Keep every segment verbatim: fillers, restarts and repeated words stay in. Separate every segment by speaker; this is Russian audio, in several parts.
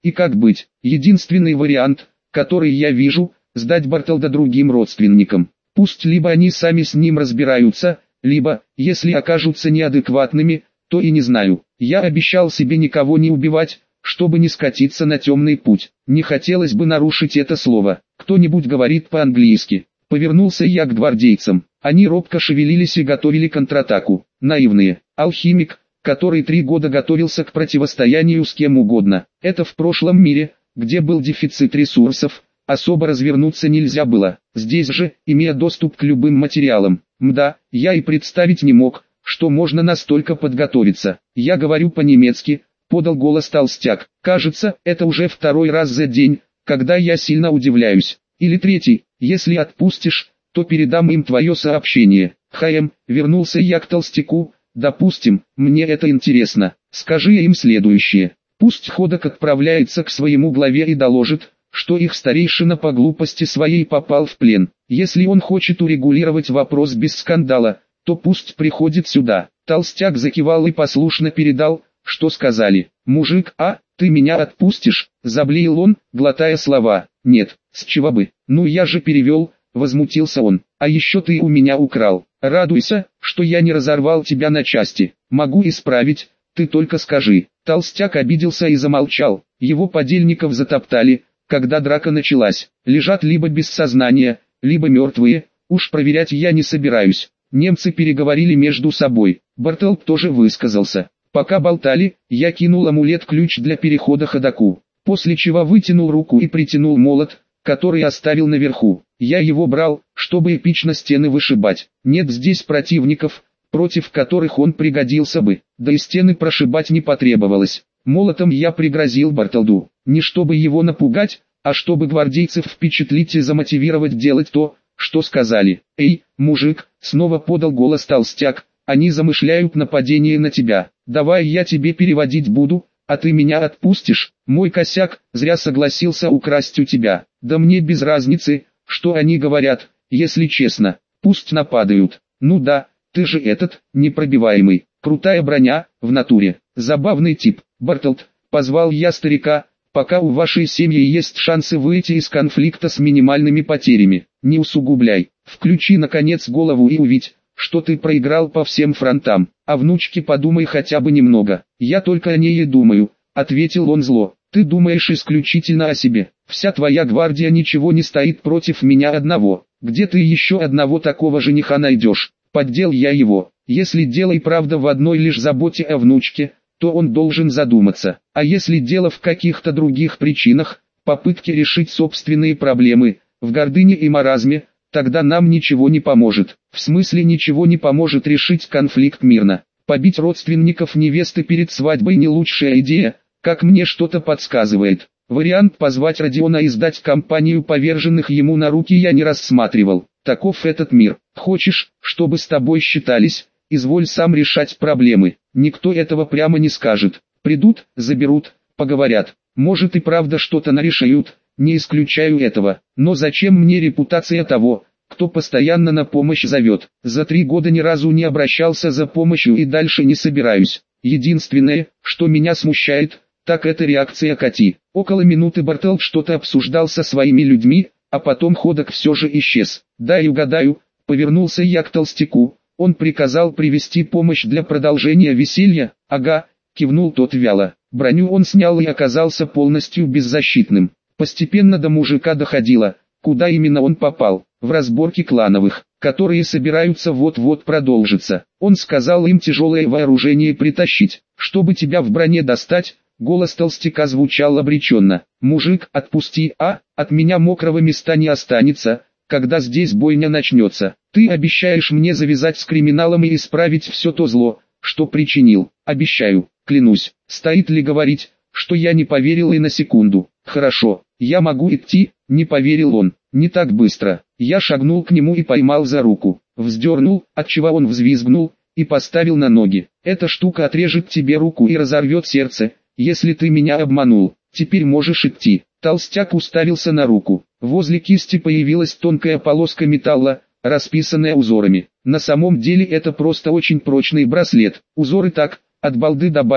Speaker 1: И как быть? Единственный вариант, который я вижу, сдать Бартолда другим родственникам. Пусть либо они сами с ним разбираются, либо, если окажутся неадекватными, то и не знаю. Я обещал себе никого не убивать, чтобы не скатиться на темный путь. Не хотелось бы нарушить это слово. Кто-нибудь говорит по-английски. Повернулся я к гвардейцам. Они робко шевелились и готовили контратаку. Наивные. Алхимик, который три года готовился к противостоянию с кем угодно. Это в прошлом мире, где был дефицит ресурсов, особо развернуться нельзя было. Здесь же, имея доступ к любым материалам. Мда, я и представить не мог, что можно настолько подготовиться. Я говорю по-немецки, подал голос толстяк. Кажется, это уже второй раз за день, когда я сильно удивляюсь. Или третий, если отпустишь, то передам им твое сообщение. Хаем, вернулся я к толстяку. Допустим, мне это интересно. Скажи им следующее. Пусть Ходок отправляется к своему главе и доложит, что их старейшина по глупости своей попал в плен. Если он хочет урегулировать вопрос без скандала, то пусть приходит сюда. Толстяк закивал и послушно передал, что сказали. «Мужик, а, ты меня отпустишь?» – заблеял он, глотая слова. «Нет, с чего бы? Ну я же перевел», – возмутился он. «А еще ты у меня украл. Радуйся, что я не разорвал тебя на части. Могу исправить, ты только скажи». Толстяк обиделся и замолчал. Его подельников затоптали, когда драка началась. Лежат либо без сознания, либо мертвые, уж проверять я не собираюсь. Немцы переговорили между собой. Бартолд тоже высказался. Пока болтали, я кинул амулет-ключ для перехода ходоку, после чего вытянул руку и притянул молот, который оставил наверху. Я его брал, чтобы эпично стены вышибать. Нет здесь противников, против которых он пригодился бы, да и стены прошибать не потребовалось. Молотом я пригрозил Бартолду, не чтобы его напугать, а чтобы гвардейцев впечатлить и замотивировать делать то, что сказали. «Эй, мужик», — снова подал голос толстяк, — «они замышляют нападение на тебя. Давай я тебе переводить буду, а ты меня отпустишь». Мой косяк, зря согласился украсть у тебя. Да мне без разницы, что они говорят, если честно. Пусть нападают. Ну да, ты же этот, непробиваемый. Крутая броня, в натуре. Забавный тип. Бартолд, позвал я старика, пока у вашей семьи есть шансы выйти из конфликта с минимальными потерями. Не усугубляй. Включи наконец голову и увидь, что ты проиграл по всем фронтам. А внучке подумай хотя бы немного. Я только о ней и думаю, ответил он зло. Ты думаешь исключительно о себе. Вся твоя гвардия ничего не стоит против меня одного. Где ты еще одного такого жениха найдешь? Поддел я его. Если дело и правда в одной лишь заботе о внучке, то он должен задуматься. А если дело в каких-то других причинах, попытке решить собственные проблемы, в гордыне и маразме, тогда нам ничего не поможет. В смысле ничего не поможет решить конфликт мирно. Побить родственников невесты перед свадьбой не лучшая идея, как мне что-то подсказывает. Вариант позвать Родиона и сдать компанию поверженных ему на руки я не рассматривал. Таков этот мир. Хочешь, чтобы с тобой считались, изволь сам решать проблемы. Никто этого прямо не скажет. Придут, заберут, поговорят. Может и правда что-то нарешают, не исключаю этого. Но зачем мне репутация того, кто постоянно на помощь зовет? За три года ни разу не обращался за помощью и дальше не собираюсь. Единственное, что меня смущает, так это реакция Кати. Около минуты Бартолд что-то обсуждал со своими людьми, а потом Ходок все же исчез. «Дай угадаю», — повернулся я к толстяку. «Он приказал привести помощь для продолжения веселья?» «Ага», — кивнул тот вяло. Броню он снял и оказался полностью беззащитным. Постепенно до мужика доходило, куда именно он попал. В разборки клановых, которые собираются вот-вот продолжиться. Он сказал им тяжелое вооружение притащить, чтобы тебя в броне достать. Голос толстяка звучал обреченно. «Мужик, отпусти, а, от меня мокрого места не останется, когда здесь бойня начнется. Ты обещаешь мне завязать с криминалом и исправить все то зло, что причинил?» «Обещаю, клянусь». Стоит ли говорить, что я не поверил и на секунду? «Хорошо, я могу идти», — не поверил он. «Не так быстро». Я шагнул к нему и поймал за руку. Вздернул, отчего он взвизгнул, и поставил на ноги. «Эта штука отрежет тебе руку и разорвет сердце, если ты меня обманул. Теперь можешь идти». Толстяк уставился на руку. Возле кисти появилась тонкая полоска металла, расписанная узорами. На самом деле это просто очень прочный браслет. Узоры так, от балды добавил,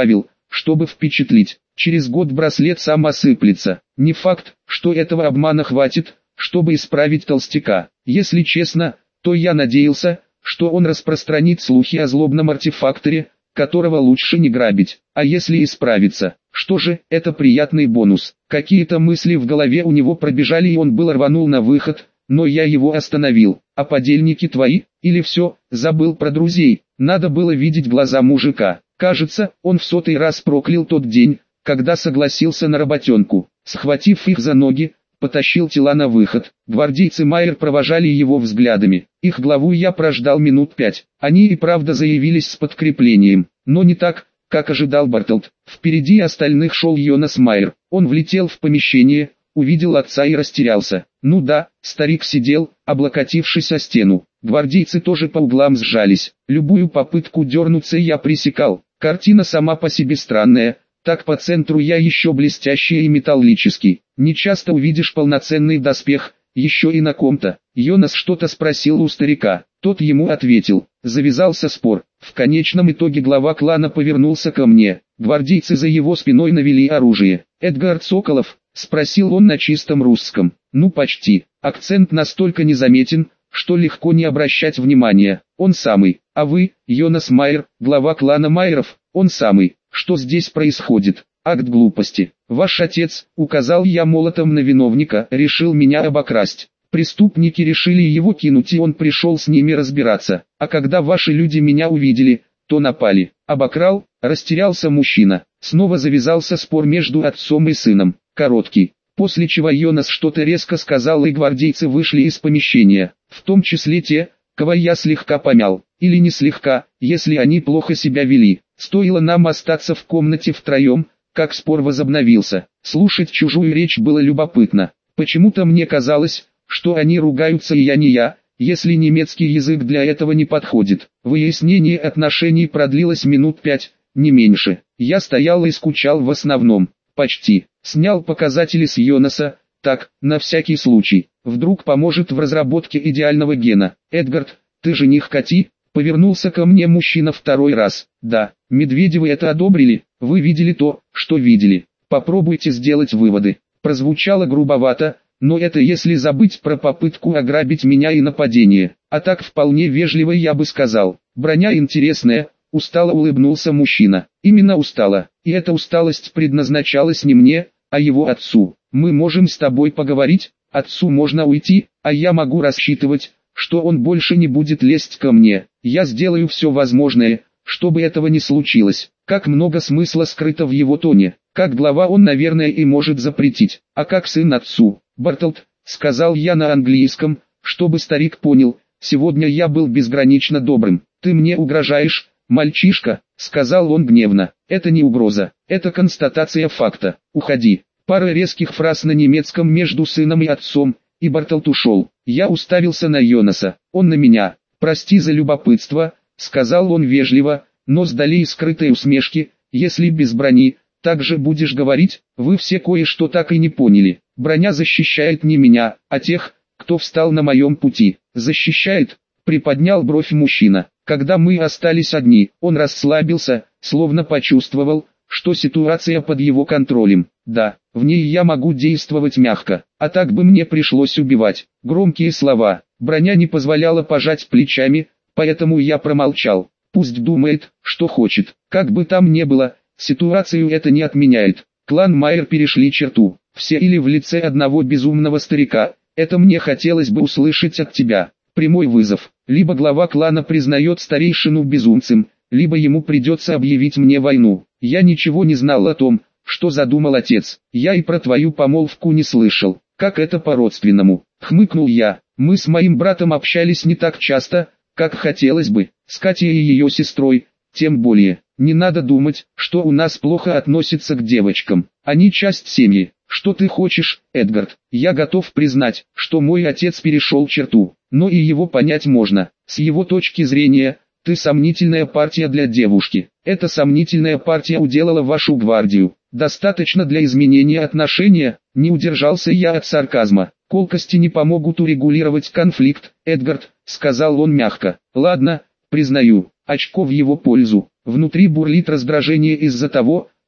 Speaker 1: чтобы впечатлить. Через год браслет сам осыплется. Не факт, что этого обмана хватит, чтобы исправить толстяка. Если честно, то я надеялся, что он распространит слухи о злобном артефакторе, которого лучше не грабить. А если исправится, что же, это приятный бонус. Какие-то мысли в голове у него пробежали, и он был рванул на выход, но я его остановил. А подельники твои? Или все, забыл про друзей? Надо было видеть глаза мужика. Кажется, он в сотый раз проклял тот день, когда согласился на работенку. Схватив их за ноги, потащил тела на выход. Гвардейцы Майер провожали его взглядами. Их главу я прождал минут пять. Они и правда заявились с подкреплением, но не так, как ожидал Бартолд. Впереди остальных шел Йонас Майер. Он влетел в помещение, увидел отца и растерялся. Ну да, старик сидел, облокотившись о стену. Гвардейцы тоже по углам сжались. Любую попытку дернуться я пресекал. Картина сама по себе странная. Так по центру я еще блестящий и металлический. Не часто увидишь полноценный доспех, еще и на ком-то. Йонас что-то спросил у старика, тот ему ответил. Завязался спор. В конечном итоге глава клана повернулся ко мне. Гвардейцы за его спиной навели оружие. «Эдгард Соколов?» — спросил он на чистом русском. «Ну почти. Акцент настолько незаметен, что легко не обращать внимания. Он самый. А вы, Йонас Майер, глава клана Майеров?» «Он самый. Что здесь происходит?» «Акт глупости. Ваш отец, указал я молотом на виновника, решил меня обокрасть. Преступники решили его кинуть, и он пришел с ними разбираться. А когда ваши люди меня увидели, то напали. Обокрал?» Растерялся мужчина. Снова завязался спор между отцом и сыном. Короткий. После чего Йонас что-то резко сказал, и гвардейцы вышли из помещения. В том числе те, кого я слегка помял. Или не слегка, если они плохо себя вели. Стоило нам остаться в комнате втроем, как спор возобновился. Слушать чужую речь было любопытно. Почему-то мне казалось, что они ругаются, и я не я, если немецкий язык для этого не подходит. Выяснение отношений продлилось минут пять, не меньше. Я стоял и скучал в основном. Почти. Снял показатели с Йонаса, так, на всякий случай. Вдруг поможет в разработке идеального гена. «Эдгард, ты жених Кати?» Повернулся ко мне мужчина второй раз. «Да, Медведевы это одобрили, вы видели то, что видели. Попробуйте сделать выводы». Прозвучало грубовато, но это если забыть про попытку ограбить меня и нападение. А так вполне вежливо я бы сказал. «Броня интересная», — устало улыбнулся мужчина. «Именно устало, и эта усталость предназначалась не мне, а его отцу. Мы можем с тобой поговорить, отцу можно уйти, а я могу рассчитывать, что он больше не будет лезть ко мне. Я сделаю все возможное, чтобы этого не случилось». Как много смысла скрыто в его тоне. Как глава он, наверное, и может запретить, а как сын отцу. «Бартолд», — сказал я на английском, чтобы старик понял, сегодня я был безгранично добрым. «Ты мне угрожаешь, мальчишка», — сказал он гневно. «Это не угроза, это констатация факта. Уходи». Пара резких фраз на немецком между сыном и отцом, и Бартолд ушел. Я уставился на Йонаса, он на меня. «Прости за любопытство», — сказал он вежливо, но с долей скрытой усмешки. «Если без брони, так же будешь говорить? Вы все кое-что так и не поняли. Броня защищает не меня, а тех, кто встал на моем пути». «Защищает?» — приподнял бровь мужчина. Когда мы остались одни, он расслабился, словно почувствовал, что ситуация под его контролем. «Да, в ней я могу действовать мягко, а так бы мне пришлось убивать». Громкие слова. Броня не позволяла пожать плечами, поэтому я промолчал. Пусть думает, что хочет. Как бы там ни было, ситуацию это не отменяет. Клан Майер перешли черту. Все или в лице одного безумного старика. Это мне хотелось бы услышать от тебя. Прямой вызов. Либо глава клана признает старейшину безумцем, либо ему придется объявить мне войну. Я ничего не знал о том, что задумал отец. Я и про твою помолвку не слышал. Как это по-родственному? Хмыкнул я. Мы с моим братом общались не так часто, как хотелось бы. С Катей и ее сестрой, тем более. Не надо думать, что у нас плохо относятся к девочкам. Они часть семьи. Что ты хочешь, Эдгард? Я готов признать, что мой отец перешел черту, но и его понять можно. С его точки зрения, ты сомнительная партия для девушки. Эта сомнительная партия уделала вашу гвардию. Достаточно для изменения отношения. Не удержался я от сарказма. Колкости не помогут урегулировать конфликт, Эдгард, сказал он мягко. Ладно, признаю, очко в его пользу. Внутри бурлит раздражение из-за того,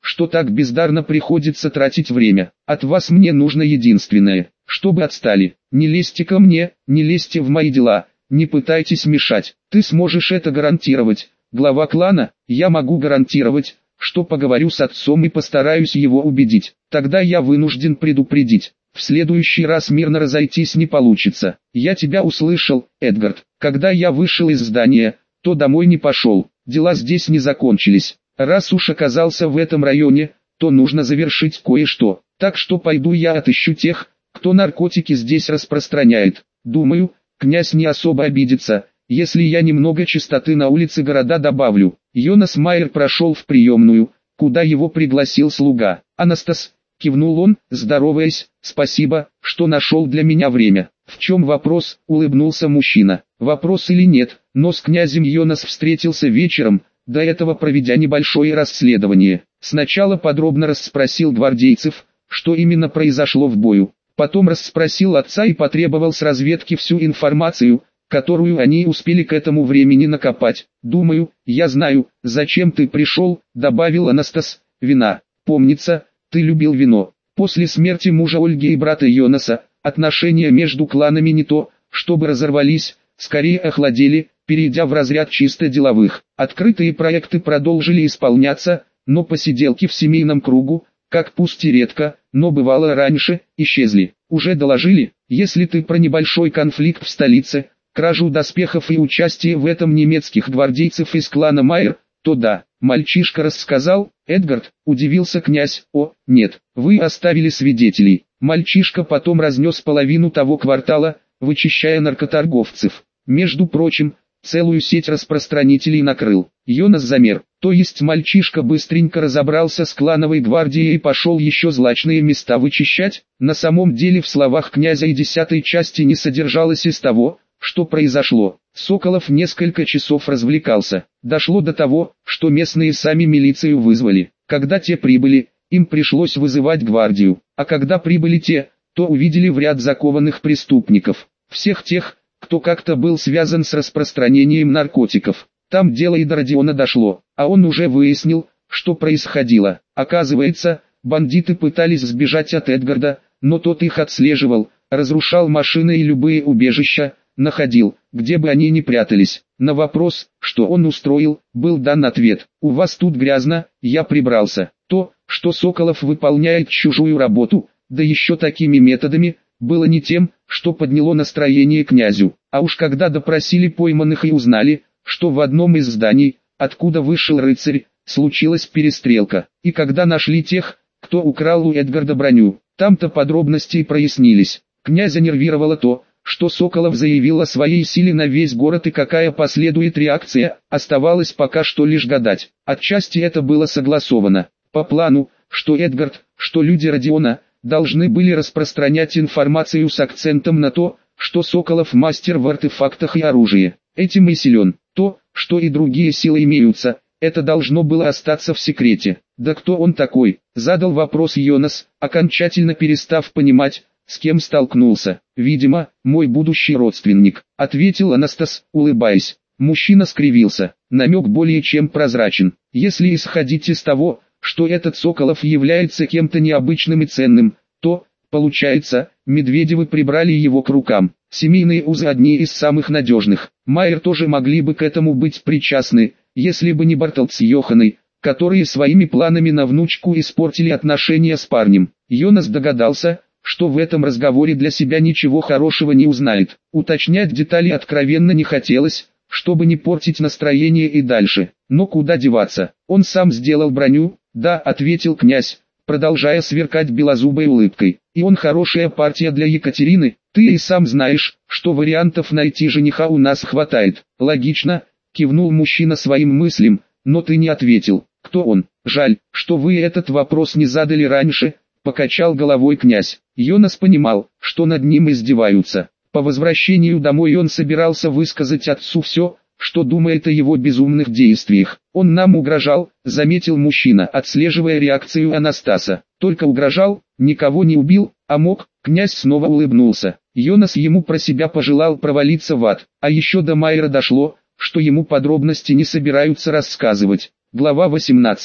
Speaker 1: что так бездарно приходится тратить время. От вас мне нужно единственное, чтобы отстали. Не лезьте ко мне, не лезьте в мои дела, не пытайтесь мешать. Ты сможешь это гарантировать, глава клана? Я могу гарантировать, что поговорю с отцом и постараюсь его убедить. Тогда я вынужден предупредить. В следующий раз мирно разойтись не получится. Я тебя услышал, Эдгард. Когда я вышел из здания, то домой не пошел. Дела здесь не закончились. Раз уж оказался в этом районе, то нужно завершить кое-что. Так что пойду я отыщу тех, кто наркотики здесь распространяет. Думаю, князь не особо обидится, если я немного чистоты на улице города добавлю. Йонас Майер прошел в приемную, куда его пригласил слуга. «Анастас», — кивнул он, здороваясь, — «спасибо, что нашел для меня время». «В чем вопрос?» — улыбнулся мужчина. «Вопрос или нет, но с князем Йонас встретился вечером, до этого проведя небольшое расследование. Сначала подробно расспросил гвардейцев, что именно произошло в бою. Потом расспросил отца и потребовал с разведки всю информацию, которую они успели к этому времени накопать. Думаю, я знаю, зачем ты пришел», — добавил Анастас. «Вина. Помнится, ты любил вино. После смерти мужа Ольги и брата Йонаса, отношения между кланами не то, чтобы разорвались, скорее охладели, перейдя в разряд чисто деловых. Открытые проекты продолжили исполняться, но посиделки в семейном кругу, как пусть и редко, но бывало раньше, исчезли. Уже доложили, если ты про небольшой конфликт в столице, кражу доспехов и участие в этом немецких гвардейцев из клана Майер, то да». Мальчишка рассказал. «Эдгард», — удивился князь. «О, нет, вы оставили свидетелей». Мальчишка потом разнес половину того квартала, вычищая наркоторговцев. Между прочим, целую сеть распространителей накрыл. Йонас замер. То есть мальчишка быстренько разобрался с клановой гвардией и пошел еще злачные места вычищать? На самом деле в словах князя и десятой части не содержалось из того, что произошло. Соколов несколько часов развлекался. Дошло до того, что местные сами милицию вызвали. Когда те прибыли, им пришлось вызывать гвардию. А когда прибыли те, то увидели в ряд закованных преступников. Всех тех, кто как-то был связан с распространением наркотиков. Там дело и до Родиона дошло, а он уже выяснил, что происходило. Оказывается, бандиты пытались сбежать от Эдгарда, но тот их отслеживал, разрушал машины и любые убежища, находил, где бы они ни прятались. На вопрос, что он устроил, был дан ответ: «У вас тут грязно, я прибрался». То, что Соколов выполняет чужую работу, да еще такими методами, было не тем, что подняло настроение князю. А уж когда допросили пойманных и узнали, что в одном из зданий, откуда вышел рыцарь, случилась перестрелка. И когда нашли тех, кто украл у Эдгарда броню, там-то подробности и прояснились. Князя нервировало то, что Соколов заявил о своей силе на весь город, и какая последует реакция, оставалось пока что лишь гадать. Отчасти это было согласовано по плану, что Эдгард, что люди Родиона, должны были распространять информацию с акцентом на то, что Соколов мастер в артефактах и оружии. Этим и силен. То, что и другие силы имеются, это должно было остаться в секрете. «Да кто он такой?» — задал вопрос Йонас, окончательно перестав понимать, с кем столкнулся. «Видимо, мой будущий родственник», — ответил Анастас, улыбаясь. Мужчина скривился. Намек более чем прозрачен. Если исходить из того, что этот Соколов является кем-то необычным и ценным, то, получается, Медведевы прибрали его к рукам. Семейные узы одни из самых надежных. Майер тоже могли бы к этому быть причастны, если бы не Бартолд с Йоханой, которые своими планами на внучку испортили отношения с парнем. Йонас догадался, что в этом разговоре для себя ничего хорошего не узнает. Уточнять детали откровенно не хотелось, чтобы не портить настроение и дальше. Но куда деваться? Он сам сделал броню. «Да», — ответил князь, продолжая сверкать белозубой улыбкой. «И он хорошая партия для Екатерины. Ты и сам знаешь, что вариантов найти жениха у нас хватает». «Логично», — кивнул мужчина своим мыслям, «но ты не ответил, кто он». «Жаль, что вы этот вопрос не задали раньше», — покачал головой князь. Йонас понимал, что над ним издеваются. По возвращению домой он собирался высказать отцу все, что думает о его безумных действиях. «Он нам угрожал», — заметил мужчина, отслеживая реакцию Анастаса. «Только угрожал, никого не убил, а мог». Князь снова улыбнулся. Йонас ему про себя пожелал провалиться в ад. А еще до Майера дошло, что ему подробности не собираются рассказывать. Глава восемнадцать.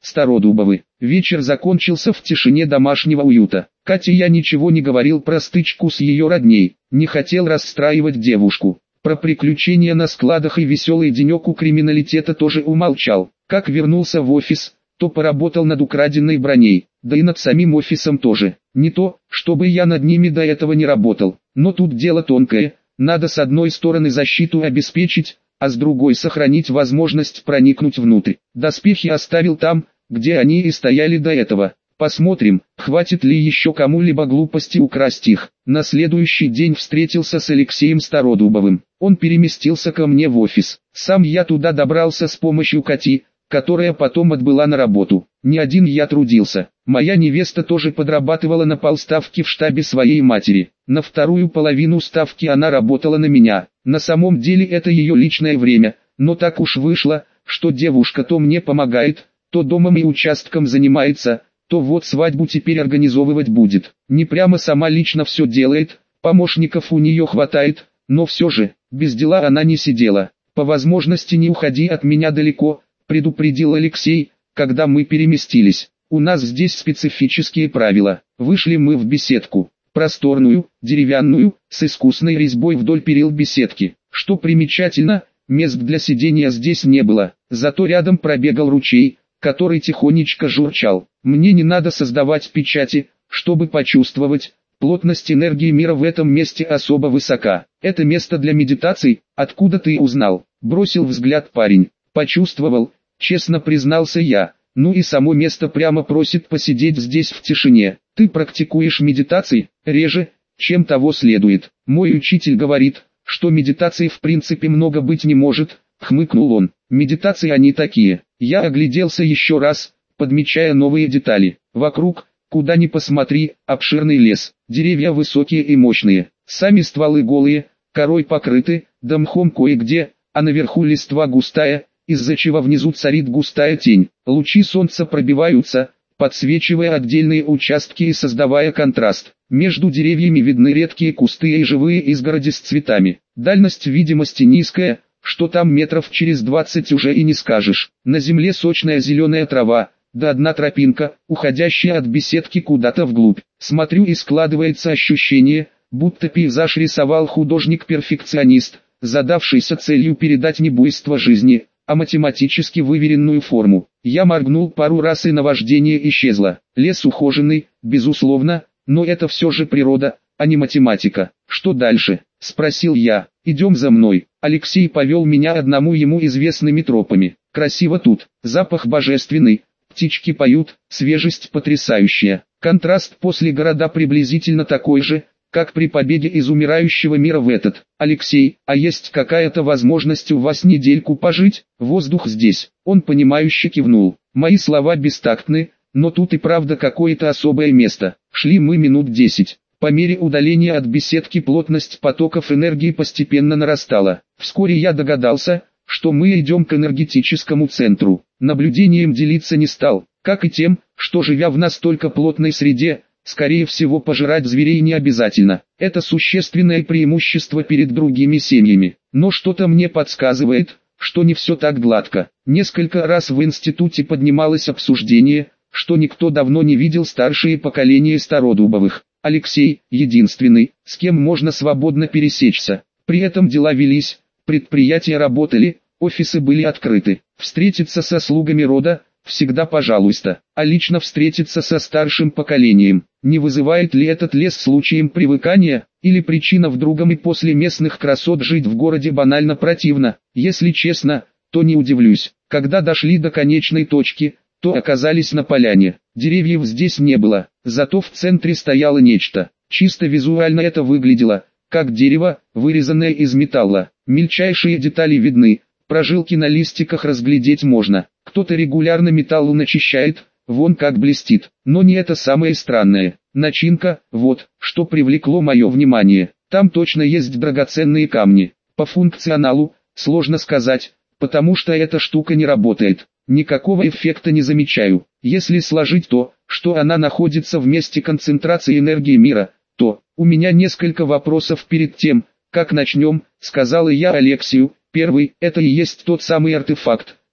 Speaker 1: Стародубовы. Вечер закончился в тишине домашнего уюта. Кате я ничего не говорил про стычку с ее родней, не хотел расстраивать девушку. Про приключения на складах и веселый денек у криминалитета тоже умолчал. Как вернулся в офис, то поработал над украденной броней, да и над самим офисом тоже. Не то, чтобы я над ними до этого не работал, но тут дело тонкое, надо с одной стороны защиту обеспечить, а с другой сохранить возможность проникнуть внутрь. Доспехи оставил там, где они и стояли до этого. Посмотрим, хватит ли еще кому-либо глупости украсть их. На следующий день встретился с Алексеем Стародубовым. Он переместился ко мне в офис. Сам я туда добрался с помощью Кати, которая потом отбыла на работу. Не один я трудился. Моя невеста тоже подрабатывала на полставки в штабе своей матери. На вторую половину ставки она работала на меня. На самом деле это ее личное время, но так уж вышло, что девушка то мне помогает, то домом и участком занимается, то вот свадьбу теперь организовывать будет. Не прямо сама лично все делает, помощников у нее хватает, но все же, без дела она не сидела. По возможности не уходи от меня далеко, предупредил Алексей, когда мы переместились. У нас здесь специфические правила. Вышли мы в беседку. Просторную, деревянную, с искусной резьбой вдоль перил беседки. Что примечательно, мест для сидения здесь не было, зато рядом пробегал ручей, который тихонечко журчал. Мне не надо создавать печати, чтобы почувствовать, плотность энергии мира в этом месте особо высока. Это место для медитаций, откуда ты узнал? Бросил взгляд парень. Почувствовал, честно признался я. Ну и само место прямо просит посидеть здесь в тишине. Ты практикуешь медитации, реже, чем того следует. Мой учитель говорит, что медитаций в принципе много быть не может, хмыкнул он. Медитации они такие. Я огляделся еще раз, подмечая новые детали. Вокруг, куда ни посмотри, обширный лес. Деревья высокие и мощные. Сами стволы голые, корой покрыты, да мхом кое-где, а наверху листва густая, из-за чего внизу царит густая тень. Лучи солнца пробиваются, подсвечивая отдельные участки и создавая контраст. Между деревьями видны редкие кусты и живые изгороди с цветами. Дальность видимости низкая, что там метров через двадцать уже и не скажешь. На земле сочная зеленая трава, да одна тропинка, уходящая от беседки куда-то вглубь. Смотрю и складывается ощущение, будто пейзаж рисовал художник-перфекционист, задавшийся целью передать не буйство жизни, а математически выверенную форму. Я моргнул пару раз и наваждение исчезло. Лес ухоженный, безусловно, но это все же природа, а не математика. Что дальше? Спросил я. Идем за мной. Алексей повел меня одному ему известными тропами. Красиво тут, запах божественный, птички поют, свежесть потрясающая. Контраст после города приблизительно такой же, как при побеге из умирающего мира в этот. Алексей, а есть какая-то возможность у вас недельку пожить? Воздух здесь. Он понимающе кивнул. Мои слова бестактны, но тут и правда какое-то особое место. Шли мы минут десять. По мере удаления от беседки плотность потоков энергии постепенно нарастала. Вскоре я догадался, что мы идем к энергетическому центру. Наблюдением делиться не стал, как и тем, что живя в настолько плотной среде, скорее всего пожирать зверей не обязательно. Это существенное преимущество перед другими семьями. Но что-то мне подсказывает, что не все так гладко. Несколько раз в институте поднималось обсуждение, что никто давно не видел старшие поколения Стародубовых. Алексей – единственный, с кем можно свободно пересечься. При этом дела велись, предприятия работали, офисы были открыты. Встретиться со слугами рода – всегда пожалуйста, а лично встретиться со старшим поколением. Не вызывает ли этот лес случаем привыкания, или причина в другом и после местных красот жить в городе банально противно? Если честно, то не удивлюсь. Когда дошли до конечной точки, то оказались на поляне. Деревьев здесь не было, зато в центре стояло нечто. Чисто визуально это выглядело, как дерево, вырезанное из металла. Мельчайшие детали видны, прожилки на листиках разглядеть можно. Кто-то регулярно металлу начищает, вон как блестит. Но не это самое странное. Начинка, вот, что привлекло мое внимание. Там точно есть драгоценные камни. По функционалу, сложно сказать, потому что эта штука не работает. Никакого эффекта не замечаю. Если сложить то, что она находится в месте концентрации энергии мира, то, у меня несколько вопросов перед тем, как начнем, сказала я Алексею. Первый, это и есть тот самый артефакт,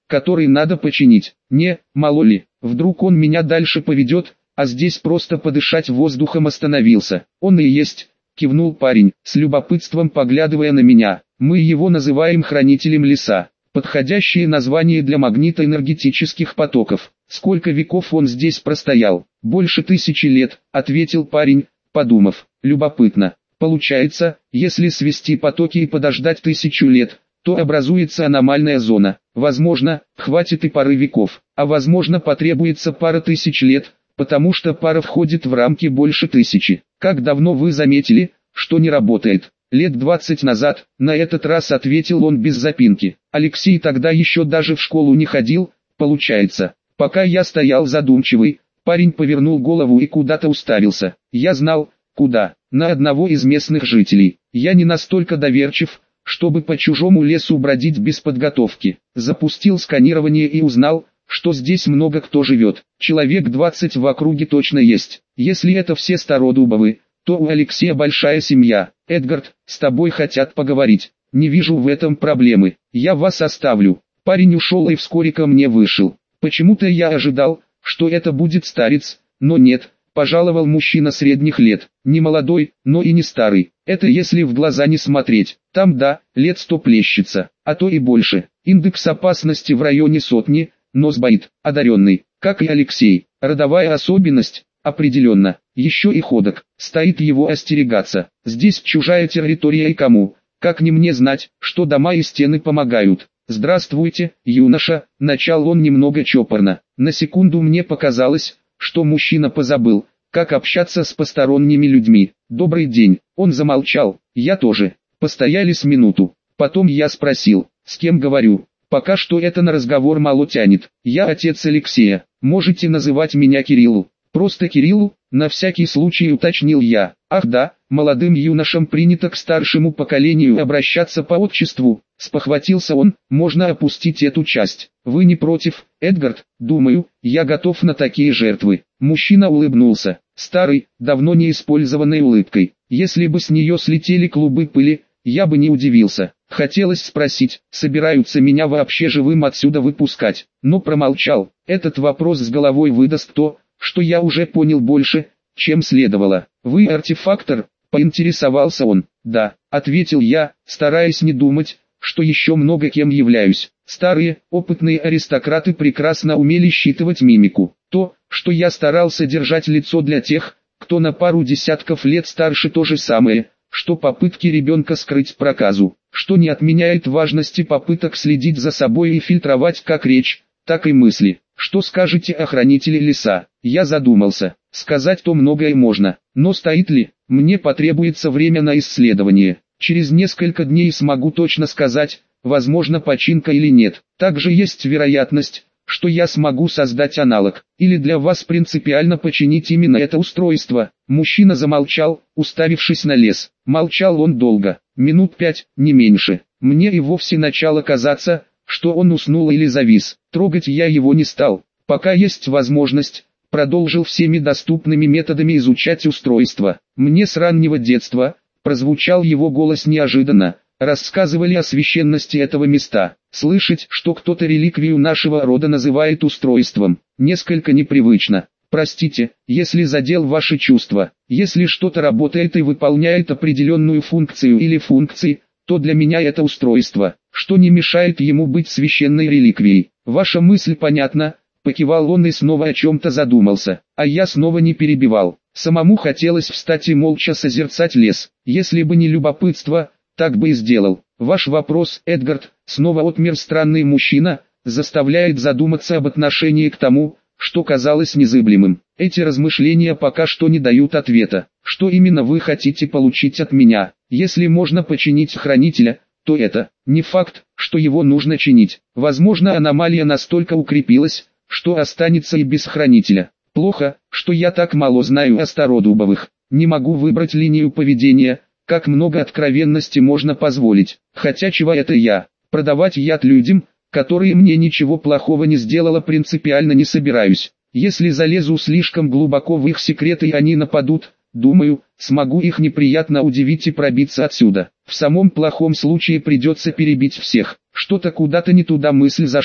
Speaker 1: который надо починить. Не, мало ли, вдруг он меня дальше поведет, а здесь просто подышать воздухом остановился. Он и есть, кивнул парень, с любопытством поглядывая на меня. Мы его называем хранителем леса. Подходящее название для магнитоэнергетических потоков. Сколько веков он здесь простоял? Больше тысячи лет, ответил парень, подумав. Любопытно. Получается, если свести потоки и подождать тысячу лет, то образуется аномальная зона. Возможно, хватит и пары веков, а возможно потребуется пара тысяч лет, потому что пара входит в рамки больше тысячи. Как давно вы заметили, что не работает? Лет двадцать назад, на этот раз ответил он без запинки. Алексей тогда еще даже в школу не ходил, получается. Пока я стоял задумчивый, парень повернул голову и куда-то уставился. Я знал, куда, на одного из местных жителей. Я не настолько доверчив, чтобы по чужому лесу бродить без подготовки. Запустил сканирование и узнал, что здесь много кто живет. Человек двадцать в округе точно есть. Если это все стародубовы, то у Алексея большая семья. Эдгард, с тобой хотят поговорить. Не вижу в этом проблемы. Я вас оставлю. Парень ушел и вскоре ко мне вышел. Почему-то я ожидал, что это будет старец, но нет. Пожаловал мужчина средних лет. Не молодой, но и не старый. Это если в глаза не смотреть. Там да, лет сто плещется, а то и больше. Индекс опасности в районе сотни, но сбоит. Одаренный, как и Алексей. Родовая особенность. Определенно, еще и ходок, стоит его остерегаться. Здесь чужая территория и кому, как не мне знать, что дома и стены помогают. Здравствуйте, юноша, начал он немного чопорно. На секунду мне показалось, что мужчина позабыл, как общаться с посторонними людьми. Добрый день, он замолчал, я тоже. Постояли с минуту, потом я спросил, с кем говорю. Пока что это на разговор мало тянет. Я отец Алексея, можете называть меня Кириллу. Просто Кириллу, на всякий случай уточнил я. Ах да, молодым юношам принято к старшему поколению обращаться по отчеству. Спохватился он, можно опустить эту часть. Вы не против, Эдгард? Думаю, я готов на такие жертвы. Мужчина улыбнулся, старой, давно не использованной улыбкой. Если бы с нее слетели клубы пыли, я бы не удивился. Хотелось спросить, собираются меня вообще живым отсюда выпускать, но промолчал. Этот вопрос с головой выдаст то, что я уже понял больше, чем следовало. Вы артефактор? Поинтересовался он. Да, ответил я, стараясь не думать, что еще много кем являюсь. Старые, опытные аристократы прекрасно умели считывать мимику. То, что я старался держать лицо для тех, кто на пару десятков лет старше, то же самое, что попытки ребенка скрыть проказу, что не отменяет важности попыток следить за собой и фильтровать как речь, так и мысли. Что скажете о хранителе леса? Я задумался. Сказать-то многое можно, но стоит ли? Мне потребуется время на исследование. Через несколько дней смогу точно сказать, возможно починка или нет. Также есть вероятность, что я смогу создать аналог, или для вас принципиально починить именно это устройство. Мужчина замолчал, уставившись на лес. Молчал он долго, минут пять, не меньше. Мне и вовсе начало казаться, что он уснул или завис. Трогать я его не стал. Пока есть возможность, продолжил всеми доступными методами изучать устройство. Мне с раннего детства, прозвучал его голос неожиданно, рассказывали о священности этого места. Слышать, что кто-то реликвию нашего рода называет устройством, несколько непривычно. Простите, если задел ваши чувства. Если что-то работает и выполняет определенную функцию или функции, то для меня это устройство, что не мешает ему быть священной реликвией. Ваша мысль понятна, покивал он и снова о чем-то задумался, а я снова не перебивал. Самому хотелось встать и молча созерцать лес. Если бы не любопытство, так бы и сделал. Ваш вопрос, Эдгард, снова отмер странный мужчина, заставляет задуматься об отношении к тому, что казалось незыблемым. Эти размышления пока что не дают ответа. Что именно вы хотите получить от меня? Если можно починить хранителя, то это не факт, что его нужно чинить. Возможно, аномалия настолько укрепилась, что останется и без хранителя. Плохо, что я так мало знаю о стародубовых. Не могу выбрать линию поведения, как много откровенности можно позволить. Хотя чего это я? Продавать яд людям, которые мне ничего плохого не сделала, принципиально не собираюсь. Если залезу слишком глубоко в их секреты и они нападут, думаю, смогу их неприятно удивить и пробиться отсюда. В самом плохом случае придется перебить всех. Что-то куда-то не туда мысль зашла.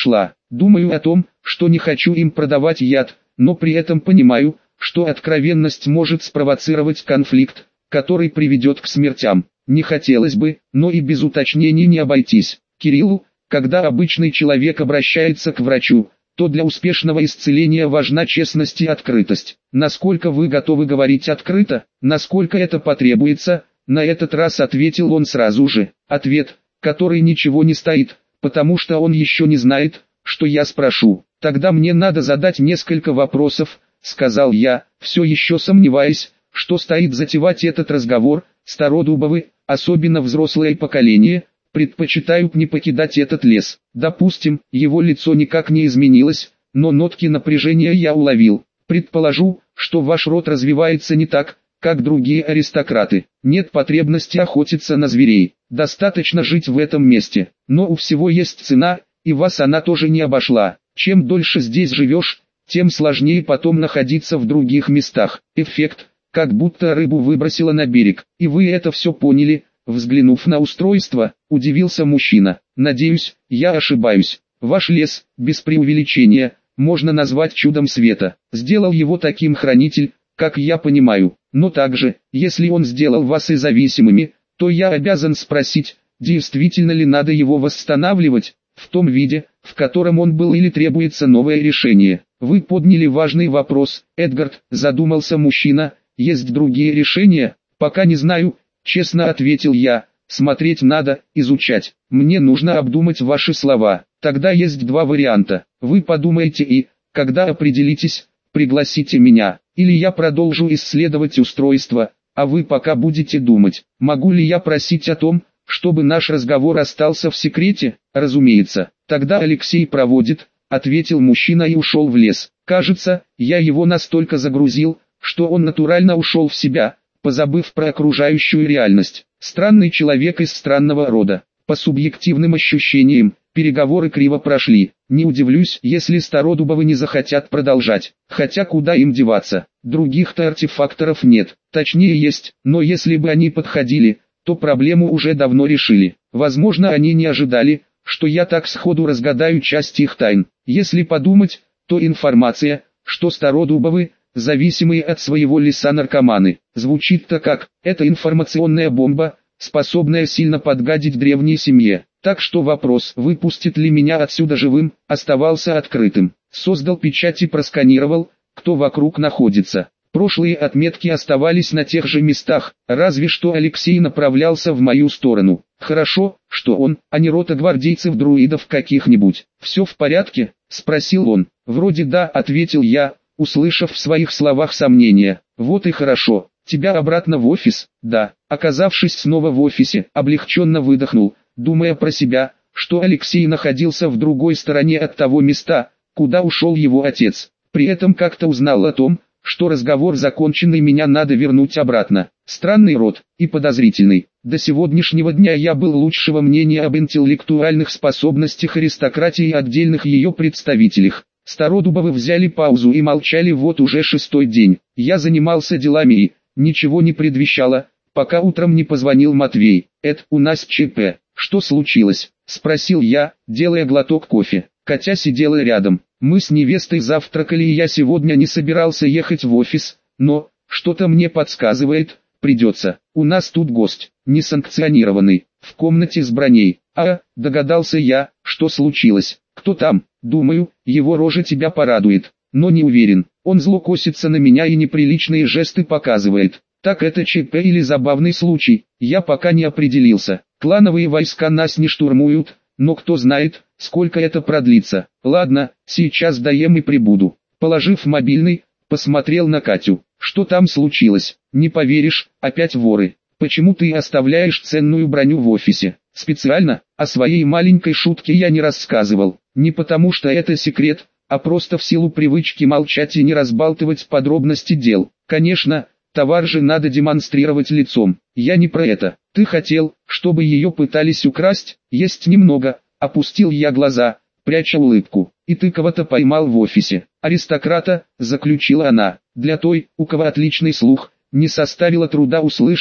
Speaker 1: Думаю о том, что не хочу им продавать яд, но при этом понимаю, что откровенность может спровоцировать конфликт, который приведет к смертям. Не хотелось бы, но и без уточнений не обойтись. Кириллу, когда обычный человек обращается к врачу, то для успешного исцеления важна честность и открытость. Насколько вы готовы говорить открыто, насколько это потребуется, на этот раз ответил он сразу же. Ответ, который ничего не стоит, потому что он еще не знает, что я спрошу. Тогда мне надо задать несколько вопросов, сказал я, все еще сомневаясь, что стоит затевать этот разговор. Стародубовы, особенно взрослое поколение, предпочитают не покидать этот лес. Допустим, его лицо никак не изменилось, но нотки напряжения я уловил. Предположу, что ваш род развивается не так, как другие аристократы. Нет потребности охотиться на зверей. Достаточно жить в этом месте. Но у всего есть цена, и вас она тоже не обошла. Чем дольше здесь живешь, тем сложнее потом находиться в других местах. Эффект, как будто рыбу выбросило на берег. И вы это все поняли, взглянув на устройство, удивился мужчина. Надеюсь, я ошибаюсь. Ваш лес, без преувеличения, можно назвать чудом света. Сделал его таким хранитель, как я понимаю. Но также, если он сделал вас и зависимыми, то я обязан спросить, действительно ли надо его восстанавливать, в том виде, в котором он был, или требуется новое решение. Вы подняли важный вопрос, Эдгард, задумался мужчина. Есть другие решения? Пока не знаю, честно ответил я. Смотреть надо, изучать. Мне нужно обдумать ваши слова. Тогда есть два варианта. Вы подумаете и, когда определитесь, пригласите меня. Или я продолжу исследовать устройство, а вы пока будете думать. Могу ли я просить о том, чтобы наш разговор остался в секрете? Разумеется. Тогда Алексей проводит, ответил мужчина и ушел в лес. Кажется, я его настолько загрузил, что он натурально ушел в себя, позабыв про окружающую реальность. Странный человек из странного рода. По субъективным ощущениям, переговоры криво прошли. Не удивлюсь, если Стародубовы не захотят продолжать. Хотя куда им деваться? Других-то артефакторов нет. Точнее есть, но если бы они подходили, то проблему уже давно решили. Возможно, они не ожидали, что я так сходу разгадаю часть их тайн. Если подумать, то информация, что Стародубовы зависимые от своего леса наркоманы, звучит-то как, это информационная бомба, способная сильно подгадить древней семье. Так что вопрос, выпустит ли меня отсюда живым, оставался открытым. Создал печать и просканировал, кто вокруг находится. Прошлые отметки оставались на тех же местах, разве что Алексей направлялся в мою сторону. Хорошо, что он, а не рота гвардейцев-друидов каких-нибудь. «Все в порядке?» – спросил он. «Вроде да», – ответил я, услышав в своих словах сомнения. «Вот и хорошо. Тебя обратно в офис?» «Да». Оказавшись снова в офисе, облегченно выдохнул, думая про себя, что Алексей находился в другой стороне от того места, куда ушел его отец. При этом как-то узнал о том, что разговор закончен и меня надо вернуть обратно. Странный род, и подозрительный. До сегодняшнего дня я был лучшего мнения об интеллектуальных способностях аристократии и отдельных ее представителях. Стародубовы взяли паузу и молчали вот уже шестой день. Я занимался делами и, ничего не предвещало, пока утром не позвонил Матвей. «Эд, у нас ЧП. Что случилось?» – спросил я, делая глоток кофе. Катя сидела рядом. Мы с невестой завтракали, и я сегодня не собирался ехать в офис, но, что-то мне подсказывает, придется. У нас тут гость, несанкционированный, в комнате с броней. А, догадался я, что случилось. Кто там? Думаю, его рожа тебя порадует, но не уверен. Он зло косится на меня и неприличные жесты показывает. Так это ЧП или забавный случай, я пока не определился. Клановые войска нас не штурмуют, но кто знает, сколько это продлится. Ладно, сейчас доем и прибуду. Положив мобильный, посмотрел на Катю. Что там случилось? Не поверишь, опять воры. Почему ты оставляешь ценную броню в офисе? Специально, о своей маленькой шутке я не рассказывал. Не потому что это секрет, а просто в силу привычки молчать и не разбалтывать подробности дел. Конечно, товар же надо демонстрировать лицом. Я не про это. Ты хотел, чтобы ее пытались украсть? Есть немного. Опустил я глаза, пряча улыбку. И ты кого-то поймал в офисе. Аристократа, заключила она. Для той, у кого отличный слух, не составило труда услышать,